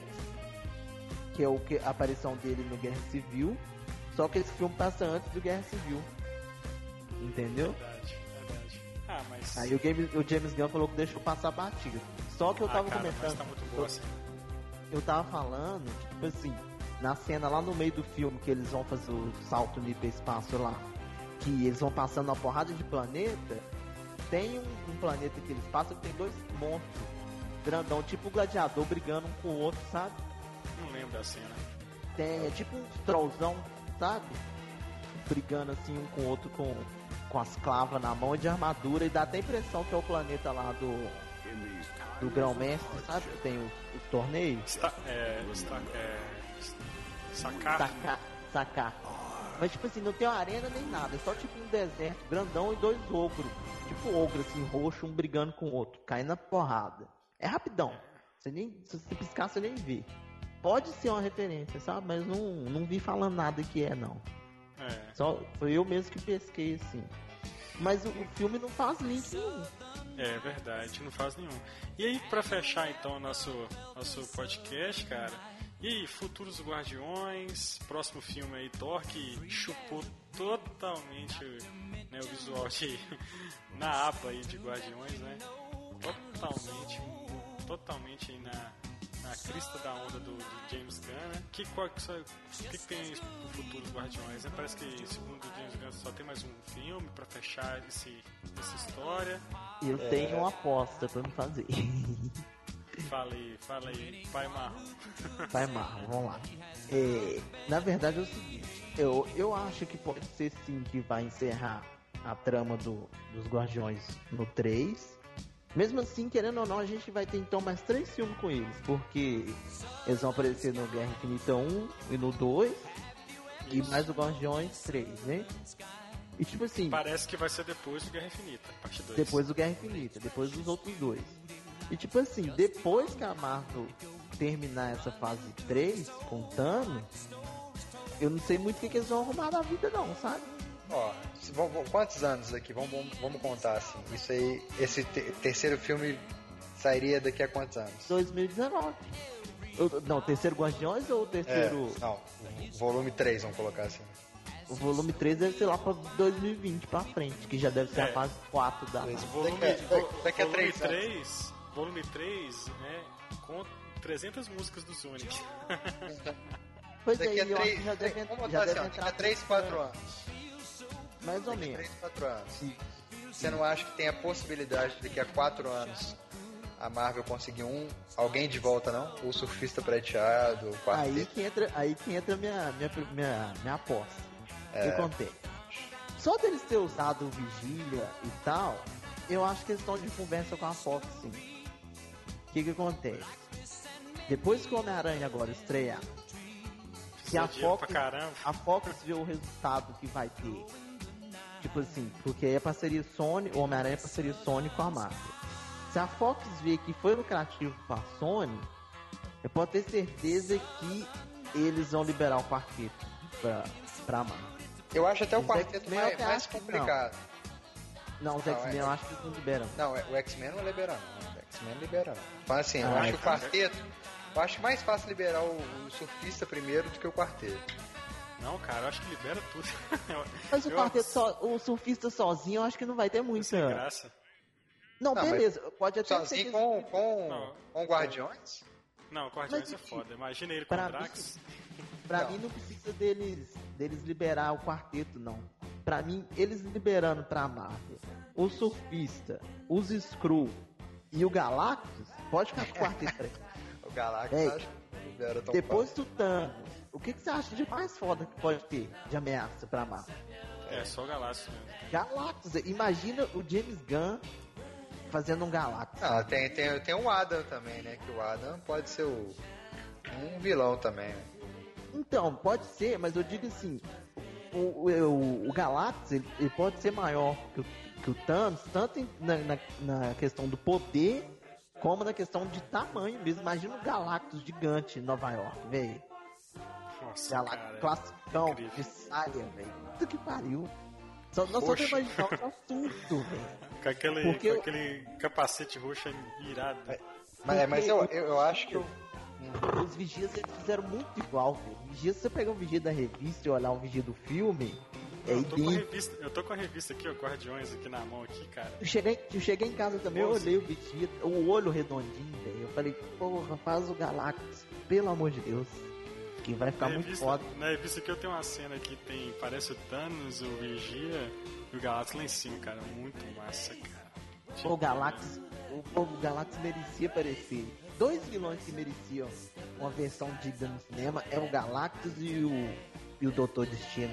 que é o que, a aparição dele no Guerra Civil, só que esse filme passa antes do Guerra Civil. Entendeu? Verdade, verdade. Ah, mas... Aí o, Game, o James Gunn falou que deixou passar batido. Só que eu ah, tava cara, mas comentando. tá muito eu, boa assim. eu tava falando, que, tipo assim, na cena lá no meio do filme que eles vão fazer o salto no hiperespaço lá, que eles vão passando uma porrada de planeta, tem um, um planeta que eles passam que tem dois monstros grandão, tipo o gladiador brigando um com o outro, sabe? Não lembro da cena. Tem, é tipo um trollzão, sabe? Brigando assim um com o outro com, com as clavas na mão e de armadura, e dá até a impressão que é o planeta lá do do grão-mestre, sabe? Que tem os, os torneios. Está, é, está, é, sacar. Sacar, sacar. Mas tipo assim, não tem uma arena nem nada, é só tipo um deserto grandão e dois ogros. Tipo ogro assim, roxo, um brigando com o outro, caindo na porrada. É rapidão. Você nem, se você piscar, você nem vê. Pode ser uma referência, sabe? Mas não, não vi falando nada que é, não. É. Só foi eu mesmo que pesquei assim. Mas o, o filme não faz link nenhum. É verdade, não faz nenhum. E aí, pra fechar então nosso, nosso podcast, cara, e aí, futuros Guardiões, próximo filme aí, Thor, que chupou totalmente, né, o visual de, na aba aí de Guardiões, né? Totalmente, totalmente aí na, na crista da onda do, do James Gunn, né? Que, qual, que, só, que, que tem pro futuros Guardiões, né? Parece que, segundo o James Gunn, só tem mais um filme pra fechar esse, essa história. Eu É. tenho uma aposta pra me fazer. Fala aí, fala aí, pai marrom. Pai Marrom, vamos lá. É, na verdade é o seguinte, eu, eu acho que pode ser sim que vai encerrar a trama do, dos Guardiões no três. Mesmo assim, querendo ou não, a gente vai ter então mais três filmes com eles, porque eles vão aparecer no Guerra Infinita um e no dois, e mais o Guardiões três, né? E tipo assim, Parece que vai ser depois do Guerra Infinita, parte dois. depois do Guerra Infinita, depois dos outros dois. E tipo assim, depois que a Marvel terminar essa fase três com Thanos, eu não sei muito o que, que eles vão arrumar da vida não, sabe? Ó, se- vamos- vamos- quantos anos aqui? Vamos, vamos, vamos contar assim. Isso aí, esse te- terceiro filme sairia daqui a quantos anos? dois mil e dezenove. Eu- Não, terceiro Guardiões ou o terceiro... É, não, o volume três, vamos colocar assim. O volume três deve ser lá pra dois mil e vinte pra frente, que já deve ser É. a fase quatro da Dois- Marvel. Volume, Daqui a- vo- daqui a volume três anos. três, volume três, né, com trezentas músicas do Sonic. Pois Daqui é, a eu acho três, que já deve, vamos já botar assim, deve ó, daqui entrar... a três, quatro anos. Mais ou Daqui a menos. três, quatro anos. Você não acha que tem a possibilidade de daqui a quatro anos a Marvel conseguir um, alguém de volta, não? O Surfista Prateado, o Aí Quarteto. que entra, aí que entra minha, minha, minha, minha aposta. O É. que acontece? Só deles ter usado o Vigília e tal, eu acho que eles estão de conversa com a Fox, sim. O que que acontece? Depois que o Homem-Aranha agora estrear, se a Precisa de dinheiro Fox, pra caramba. a Fox vê o resultado que vai ter, tipo assim, porque aí é parceria Sony, o Homem-Aranha é parceria Sony com a Marvel. Se a Fox vê que foi lucrativo pra Sony, eu posso ter certeza que eles vão liberar o quarteto pra, pra Marvel. Eu acho até o Os Quarteto X-Men mais, eu até mais acho que não. complicado. Não, os Não, X-Men é- eu acho que eles não liberam. Não, é- o X-Men não libera não. O X-Men libera não. Mas assim, eu Ah, acho que o cara. Quarteto... Eu acho mais fácil liberar o, o Surfista primeiro do que o Quarteto. Não, cara, eu acho que libera tudo. Mas o Eu- quarteto só, o surfista sozinho, eu acho que não vai ter muita. Sem graça. Não, Não, mas beleza, pode até ser Sozinho que com, com, Não. com Guardiões? Não, o Guardiões Mas, é foda. Imagina ele com pra o Drax. pra Não. mim não precisa deles deles liberar o quarteto, não. Pra mim, eles liberando pra Marvel o surfista, os Skrull e o Galactus, pode ficar com o quarteto pra eles. O Galactus Ei, acho que não libera tão Depois do Thanos, o que, que você acha de mais foda que pode ter de ameaça pra Marvel? É, só o Galáxio mesmo. Galactus, imagina o James Gunn fazendo um Galactus. Não, tem, tem, tem o Adam também, né? Que o Adam pode ser o, um vilão também. Né? Então, pode ser, mas eu digo assim, o, o, o Galactus, ele, ele pode ser maior que o, que o Thanos, tanto em- na, na, na questão do poder, como na questão de tamanho mesmo. Imagina o Galactus gigante em Nova York, velho. Nossa, Galactus cara. classicão, incrível. de saia, velho. Puta que pariu. Só, nós só Roxo. temos imaginar o assunto, velho. Com aquele, Porque com eu- aquele capacete roxo irado. Mas, é, mas eu, eu, eu acho que eu, Os vigias eles fizeram muito igual, velho. Vigia, se você pegar um vigia da revista e olhar um vigia do filme, é eu, tô com a idêntico. revista, eu tô com a revista aqui, ó, Guardiões aqui na mão aqui, cara. Eu cheguei, eu cheguei em casa também, eu Nossa. olhei o vigia, o olho redondinho, velho. Eu falei, porra, faz o Galactus, pelo amor de Deus. Que vai ficar na muito revista, foda. na revista aqui eu tenho uma cena que tem, parece o Thanos, o Vigia e o Galactus lá em cima, cara. Muito massa, cara. Pô, o Galactus, o, pô, o Galactus merecia aparecer. Dois vilões que mereciam uma versão digna no cinema é o Galactus e o, e o Doutor Destino.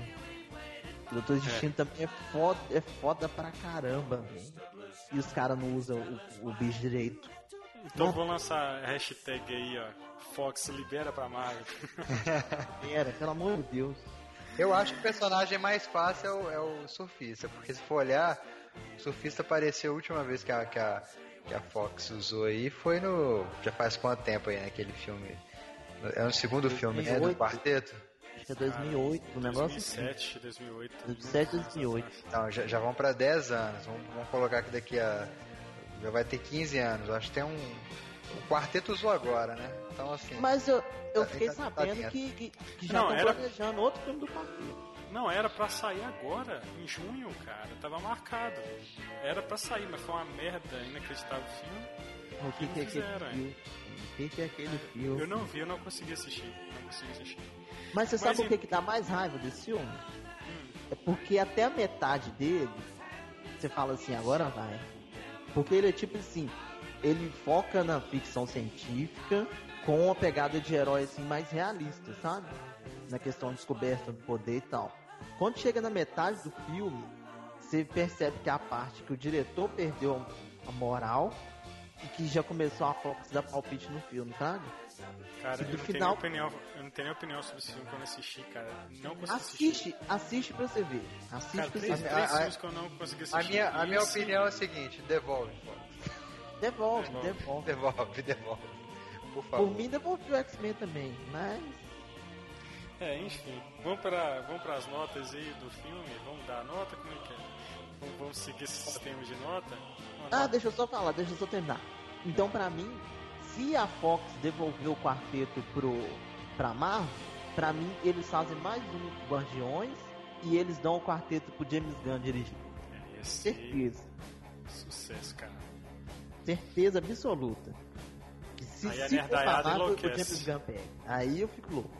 O Doutor Destino também é foda, é foda pra caramba, velho. E os caras não usam o, o bicho direito. Então Não. vou lançar a hashtag aí, ó. Fox libera pra Marvel. Era, pelo amor de Deus. eu acho que o personagem mais fácil é o, é o Surfista. Porque se for olhar, o Surfista apareceu a última vez que a, que a, que a Fox usou aí foi no. Já faz quanto tempo aí naquele filme? É o segundo filme, né? Do dois mil e oito. Quarteto? Acho que é dois mil e oito, o negócio assim. dois mil e sete, dois mil e oito. dois mil e sete, dois mil e oito. Então, já, já vão pra dez anos. Vamos, vamos colocar que daqui a. Já vai ter quinze anos. Acho que tem um. O Quarteto usou agora, né? Então, assim. Mas eu, eu Tá- fiquei tá- tá sabendo dentro. que, que, que já Não, estão era- planejando outro filme do Quarteto. Não, era pra sair agora, em junho, cara. Tava marcado. Era pra sair, mas foi uma merda inacreditável o filme. O que, que é aquele fizeram, filme? O que, que é aquele filme? Eu não vi, eu não consegui assistir. Não consegui assistir. Mas você Mas sabe em- o que, que dá mais raiva desse filme? Hum. É porque até a metade dele, você fala assim, agora vai. Porque ele é tipo assim, ele foca na ficção científica com uma pegada de herói assim, mais realista, sabe? Na questão de descoberta do poder e tal. Quando chega na metade do filme, você percebe que é a parte que o diretor perdeu a moral e que já começou a Fox dar palpite no filme, sabe? Cara, eu não, final... tenho opinião, eu não tenho nem opinião sobre esse filme quando eu assisti, cara. Não consegui assiste, assistir. Assiste pra você ver. Assiste cara, pra três, você ver. três A- a- filmes que eu não consegui assistir. A minha, a minha Esse- opinião é a seguinte, devolve, Fox. Devolve, Devolve. devolve. Devolve, devolve. Por favor. Por mim, devolve o X-Men também, mas... É, enfim. Vamos para vamos para as notas aí do filme. Vamos dar a nota? Como é que é? Vamos, vamos seguir esse sistema de nota? Uma Ah, nota. deixa eu só falar, deixa eu só terminar. Então, pra mim, se a Fox devolveu o quarteto pro, pra Marvel, pra mim, eles fazem mais um Guardiões e eles dão o quarteto pro James Gunn dirigir. É, esse Certeza. sucesso, cara. Certeza absoluta. Que se, Aí a se for pra nerdaiada Marvel, o enlouquece. James Gunn pega. Aí eu fico louco.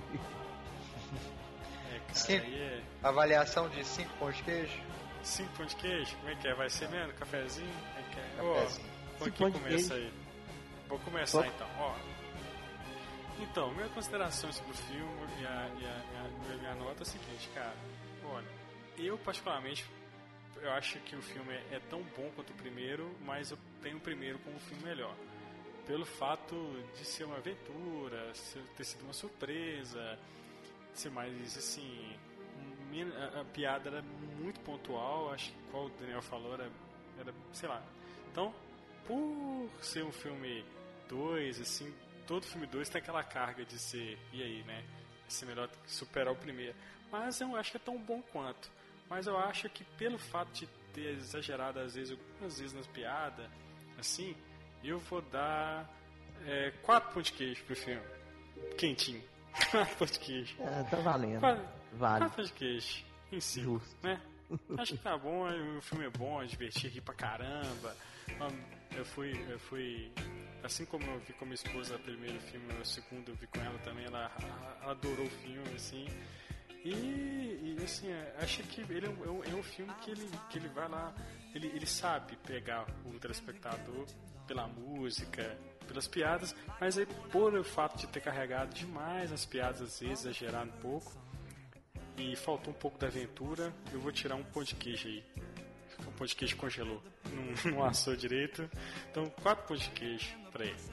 É, cara, Sim. aí é Avaliação de cinco pães de queijo. cinco pão de queijo. Como é que é? Vai ser mesmo? Cafezinho? Como é que é? Ó, Cafezinho. vou Cinco aqui pão de começa queijo. aí. Vou começar Vou- então, ó. Então, minha consideração sobre o filme e a, e a- e a- minha, minha nota é a seguinte, cara. Olha, eu particularmente eu acho que o filme é, é tão bom quanto o primeiro, mas eu tenho o primeiro como um filme melhor. Pelo fato de ser uma aventura, ser- ter sido uma surpresa, ser mais assim. min- A, a piada era muito pontual, acho que qual o Daniel falou era, era sei lá. Então, por ser um filme dois, assim, todo filme dois tem aquela carga de ser, e aí, né? Ser melhor que superar o primeiro. Mas eu acho que é tão bom quanto. Mas eu acho que pelo fato de ter exagerado às vezes, algumas vezes nas piadas, assim, eu vou dar é, quatro pão de queijo pro filme. Quentinho. quatro pão de queijo. É, tá valendo. Quatro, Vale. quatro pão de queijo. Em cinco, Justo. né? Acho que tá bom, o filme é bom, é divertido aqui pra caramba. Eu fui, eu fui, assim como eu vi com a minha esposa o primeiro filme, o segundo eu vi com ela também, ela, ela adorou o filme, assim. E, e assim, acho que ele é um, é um, é um filme que ele, que ele vai lá, ele, ele sabe pegar o telespectador pela música, pelas piadas, mas aí por o fato de ter carregado demais as piadas, às vezes exagerar um pouco, e faltou um pouco da aventura, eu vou tirar um pão de queijo aí. O pão de queijo congelou, não, não assou direito, então quatro pão de queijo pra ele.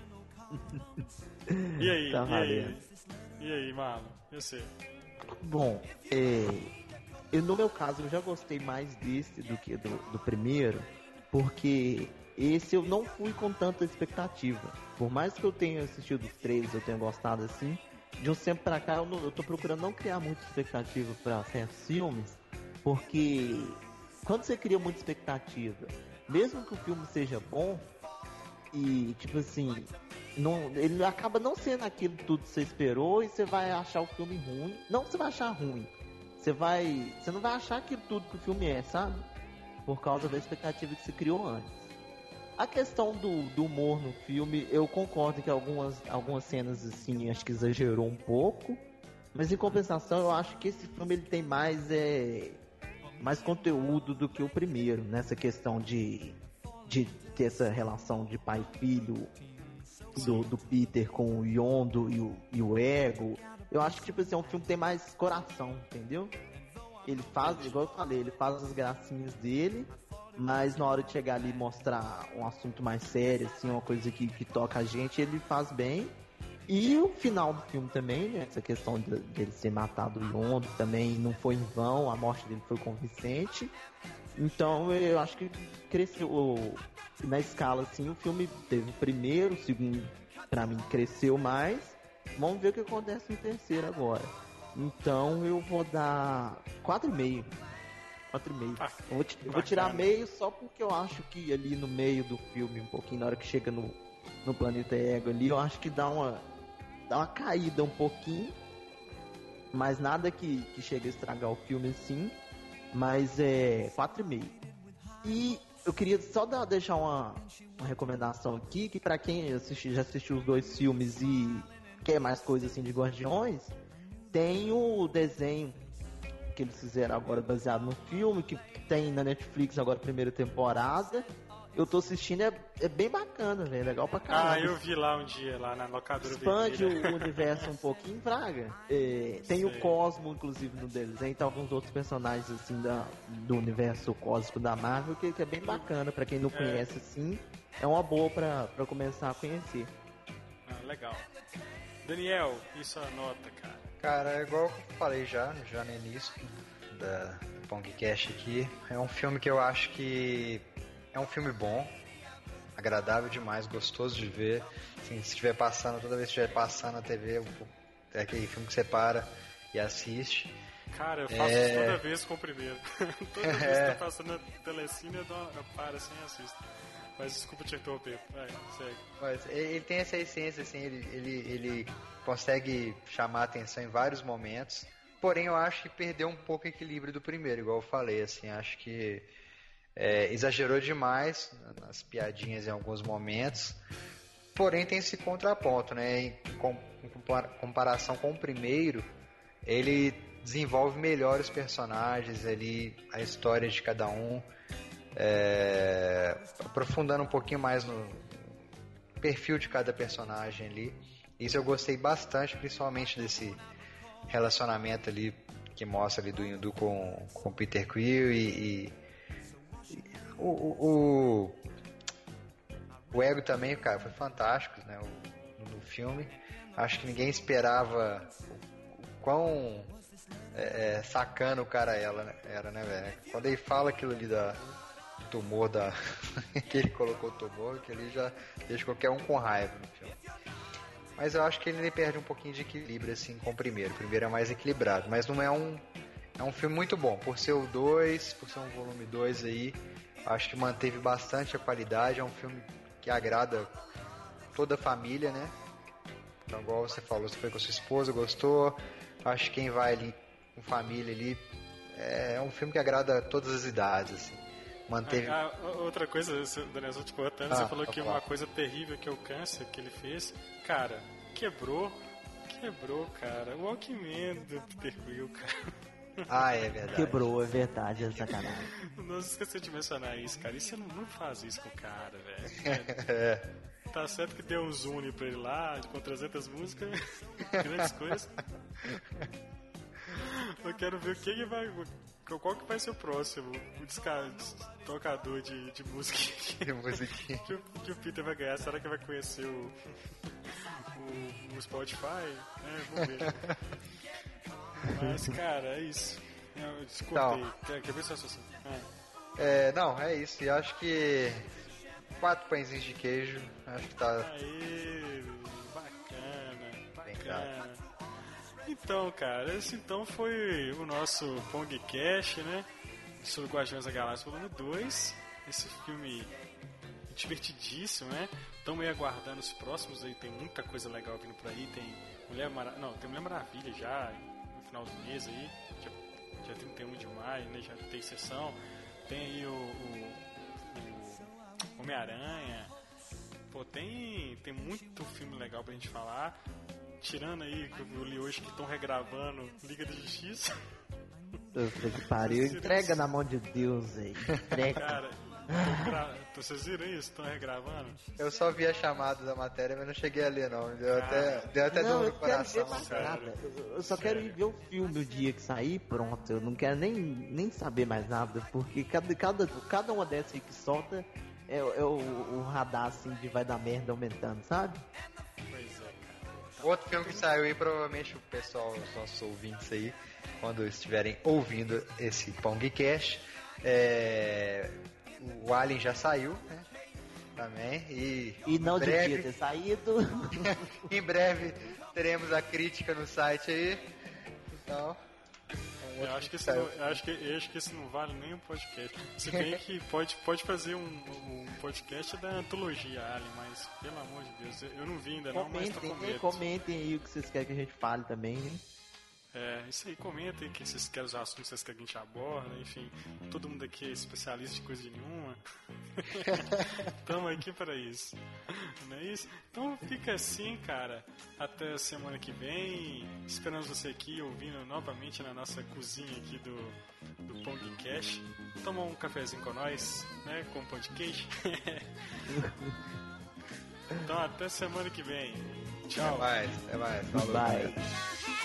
E aí, Tá e valendo. aí? E aí, Marlon? Eu sei. Bom, é, eu, no meu caso eu já gostei mais desse do que do, do primeiro, porque esse eu não fui com tanta expectativa. Por mais que eu tenha assistido os três, eu tenha gostado assim, de um tempo pra cá eu, não, eu tô procurando não criar muita expectativa pra certos filmes, porque quando você cria muita expectativa, mesmo que o filme seja bom, e tipo assim, não, ele acaba não sendo aquilo tudo que você esperou e você vai achar o filme ruim. Não que você vai achar ruim, você vai, você não vai achar aquilo tudo que o filme é, sabe? Por causa da expectativa que você criou antes. A questão do, do humor no filme, eu concordo que algumas, algumas cenas assim, acho que exagerou um pouco, mas em compensação eu acho que esse filme ele tem mais é, mais conteúdo do que o primeiro, nessa questão de de ter essa relação de pai e filho do, do Peter com o Yondo e o, e o Ego. Eu acho que tipo assim, é um filme que tem mais coração, entendeu? Ele faz, igual eu falei, ele faz as gracinhas dele, mas na hora de chegar ali e mostrar um assunto mais sério, assim, uma coisa que, que toca a gente, ele faz bem. E o final do filme também, né? Essa questão de, dele ser matado o Yondo também não foi em vão, a morte dele foi convincente. Então eu acho que cresceu na escala assim, o filme teve o primeiro, o segundo pra mim cresceu mais. Vamos ver o que acontece no terceiro agora. Então eu vou dar quatro vírgula cinco. quatro vírgula cinco. Ah, Eu vou, eu vou tirar meio só porque eu acho que ali no meio do filme, um pouquinho, na hora que chega no, no planeta Ego ali, eu acho que dá uma, dá uma caída um pouquinho. Mas nada que, que chegue a estragar o filme assim. Mas é quatro vírgula cinco. E eu queria só dar, deixar uma, uma recomendação aqui, que pra quem assisti, já assistiu os dois filmes e quer mais coisas assim de Guardiões, tem o desenho que eles fizeram agora baseado no filme, que, que tem na Netflix agora a primeira temporada. eu tô assistindo, é, é bem bacana, velho. Legal pra caralho. Ah, eu vi lá um dia, lá na locadora Expande vermelha. o universo um pouquinho, Fraga. É, tem Sei. o Cosmo, inclusive, no desenho. Tem alguns outros personagens, assim, da, do universo cósmico da Marvel, que, que é bem bacana. Pra quem não É. conhece, assim, é uma boa pra, pra começar a conhecer. Ah, legal. Daniel, e sua nota, cara? Cara, é igual eu falei já, já no início da, do Pongcast aqui, é um filme que eu acho que é um filme bom, agradável demais, gostoso de ver. Assim, se estiver passando, toda vez que estiver passando na T V, é aquele filme que você para e assiste. Cara, eu faço É. isso toda vez com o primeiro. Toda vez É. que tá passando na telecine, eu, dou, eu paro assim e assisto. Mas desculpa te interromper. Vai, segue. Mas ele tem essa essência, assim, ele, ele, ele consegue chamar a atenção em vários momentos. Porém, eu acho que perdeu um pouco o equilíbrio do primeiro, igual eu falei, assim, acho que é, exagerou demais nas piadinhas em alguns momentos. Porém, tem esse contraponto, né? Em, com, em comparação com o primeiro, ele desenvolve melhor os personagens, ali, a história de cada um. É, aprofundando um pouquinho mais no perfil de cada personagem ali. Isso eu gostei bastante, principalmente desse relacionamento ali que mostra ali do Yondu com, com o Peter Quill e, e, e o, o, o Ego também, cara, foi fantástico, né, o, no filme. Acho que ninguém esperava o, o quão é, sacana o cara ela, né, era, né, velho? Quando ele fala aquilo ali da tumor da que ele colocou o tumor, que ele já deixa qualquer um com raiva no filme. Mas eu acho que ele perde um pouquinho de equilíbrio assim com o primeiro. O primeiro é mais equilibrado, mas não é um é um filme muito bom por ser o dois, por ser um volume dois aí. Acho que manteve bastante a qualidade, é um filme que agrada toda a família, né? Então, igual você falou, você foi com a sua esposa, gostou. Acho que quem vai ali com família ali é um filme que agrada todas as idades, assim. Manteve... Ah, outra coisa, Daniel, só te cortando, Ah, você falou tá que bom. uma coisa terrível que é o câncer que ele fez, cara, quebrou, quebrou, cara, o Walkman do Peter Quill, cara. Ah, é verdade. Quebrou, é verdade, é sacanagem. Não se esqueceu de mencionar isso, cara, e você não, não faz isso com o cara, velho. É. Tá certo que deu um zoom pra ele lá, com trezentas músicas, grandes coisas. Eu quero ver o que, que vai... Qual que vai ser o próximo? O desca... tocador de, de música Que musiquinha. que, o, que o Peter vai ganhar. Será que vai conhecer o, o, o Spotify? É, vamos ver. Mas, cara, é isso. Eu desculpei. Então. Quer, quer ver se eu associo? Ah. É, não, é isso. E acho que quatro pãezinhos de queijo, acho que tá. Aê, bacana, Bem bacana. Então, cara, esse então foi o nosso Pongcast, né? Sobre Guardiões da Galáxia Volume dois. Esse filme divertidíssimo, né? Estamos aí aguardando os próximos aí, tem muita coisa legal vindo por aí. Tem Mulher Maravilha, não, tem Mulher Maravilha já no final do mês aí, dia, dia trinta e um de maio, né? Já tem sessão. Tem aí o, o, o Homem-Aranha. Pô, tem, tem muito filme legal pra gente falar. Tirando aí que eu li hoje que estão regravando Liga da Justiça. Puta que pariu, entrega na mão de Deus aí. Entrega. Cara, tão gra... vocês viram isso? Estão regravando? Eu só vi a chamada da matéria, mas não cheguei a ler, não. Deu Cara. até, deu até Não, dor eu no quero ver coração. mais sério. nada. Eu eu só quero ir Sério. ver o filme o dia que sair, pronto. Eu não quero nem, nem saber mais nada, porque cada, cada, cada uma dessas aí que solta é, é o, o radar assim de vai dar merda aumentando, sabe? Pois é, cara. Outro filme que saiu aí, provavelmente o pessoal, os nossos ouvintes aí, quando estiverem ouvindo esse Pongcast, é... o Alien já saiu, né? Também. E, E não em breve, devia ter saído. em breve teremos a crítica no site aí. Então. um Eu outro acho que, esse saiu. não, eu, acho que, eu acho que esse não vale nem um podcast. Se bem que pode, pode fazer um, um podcast da antologia Alien, mas pelo amor de Deus, eu, eu não vi ainda não, mas tô com Comentem, medo. comentem aí o que vocês querem que a gente fale também, né? É, isso aí, comenta aí que vocês querem os assuntos que vocês querem que a gente aborda, enfim. Todo mundo aqui é especialista de coisa nenhuma. Estamos aqui para isso. Não é isso? Então fica assim, cara. Até a semana que vem. Esperamos você aqui ouvindo novamente na nossa cozinha aqui do, do Pão de Cash. Tomar um cafezinho com nós, né? Com pão de queijo. Então até semana que vem. Tchau. Até mais, até mais. Falou. Bye.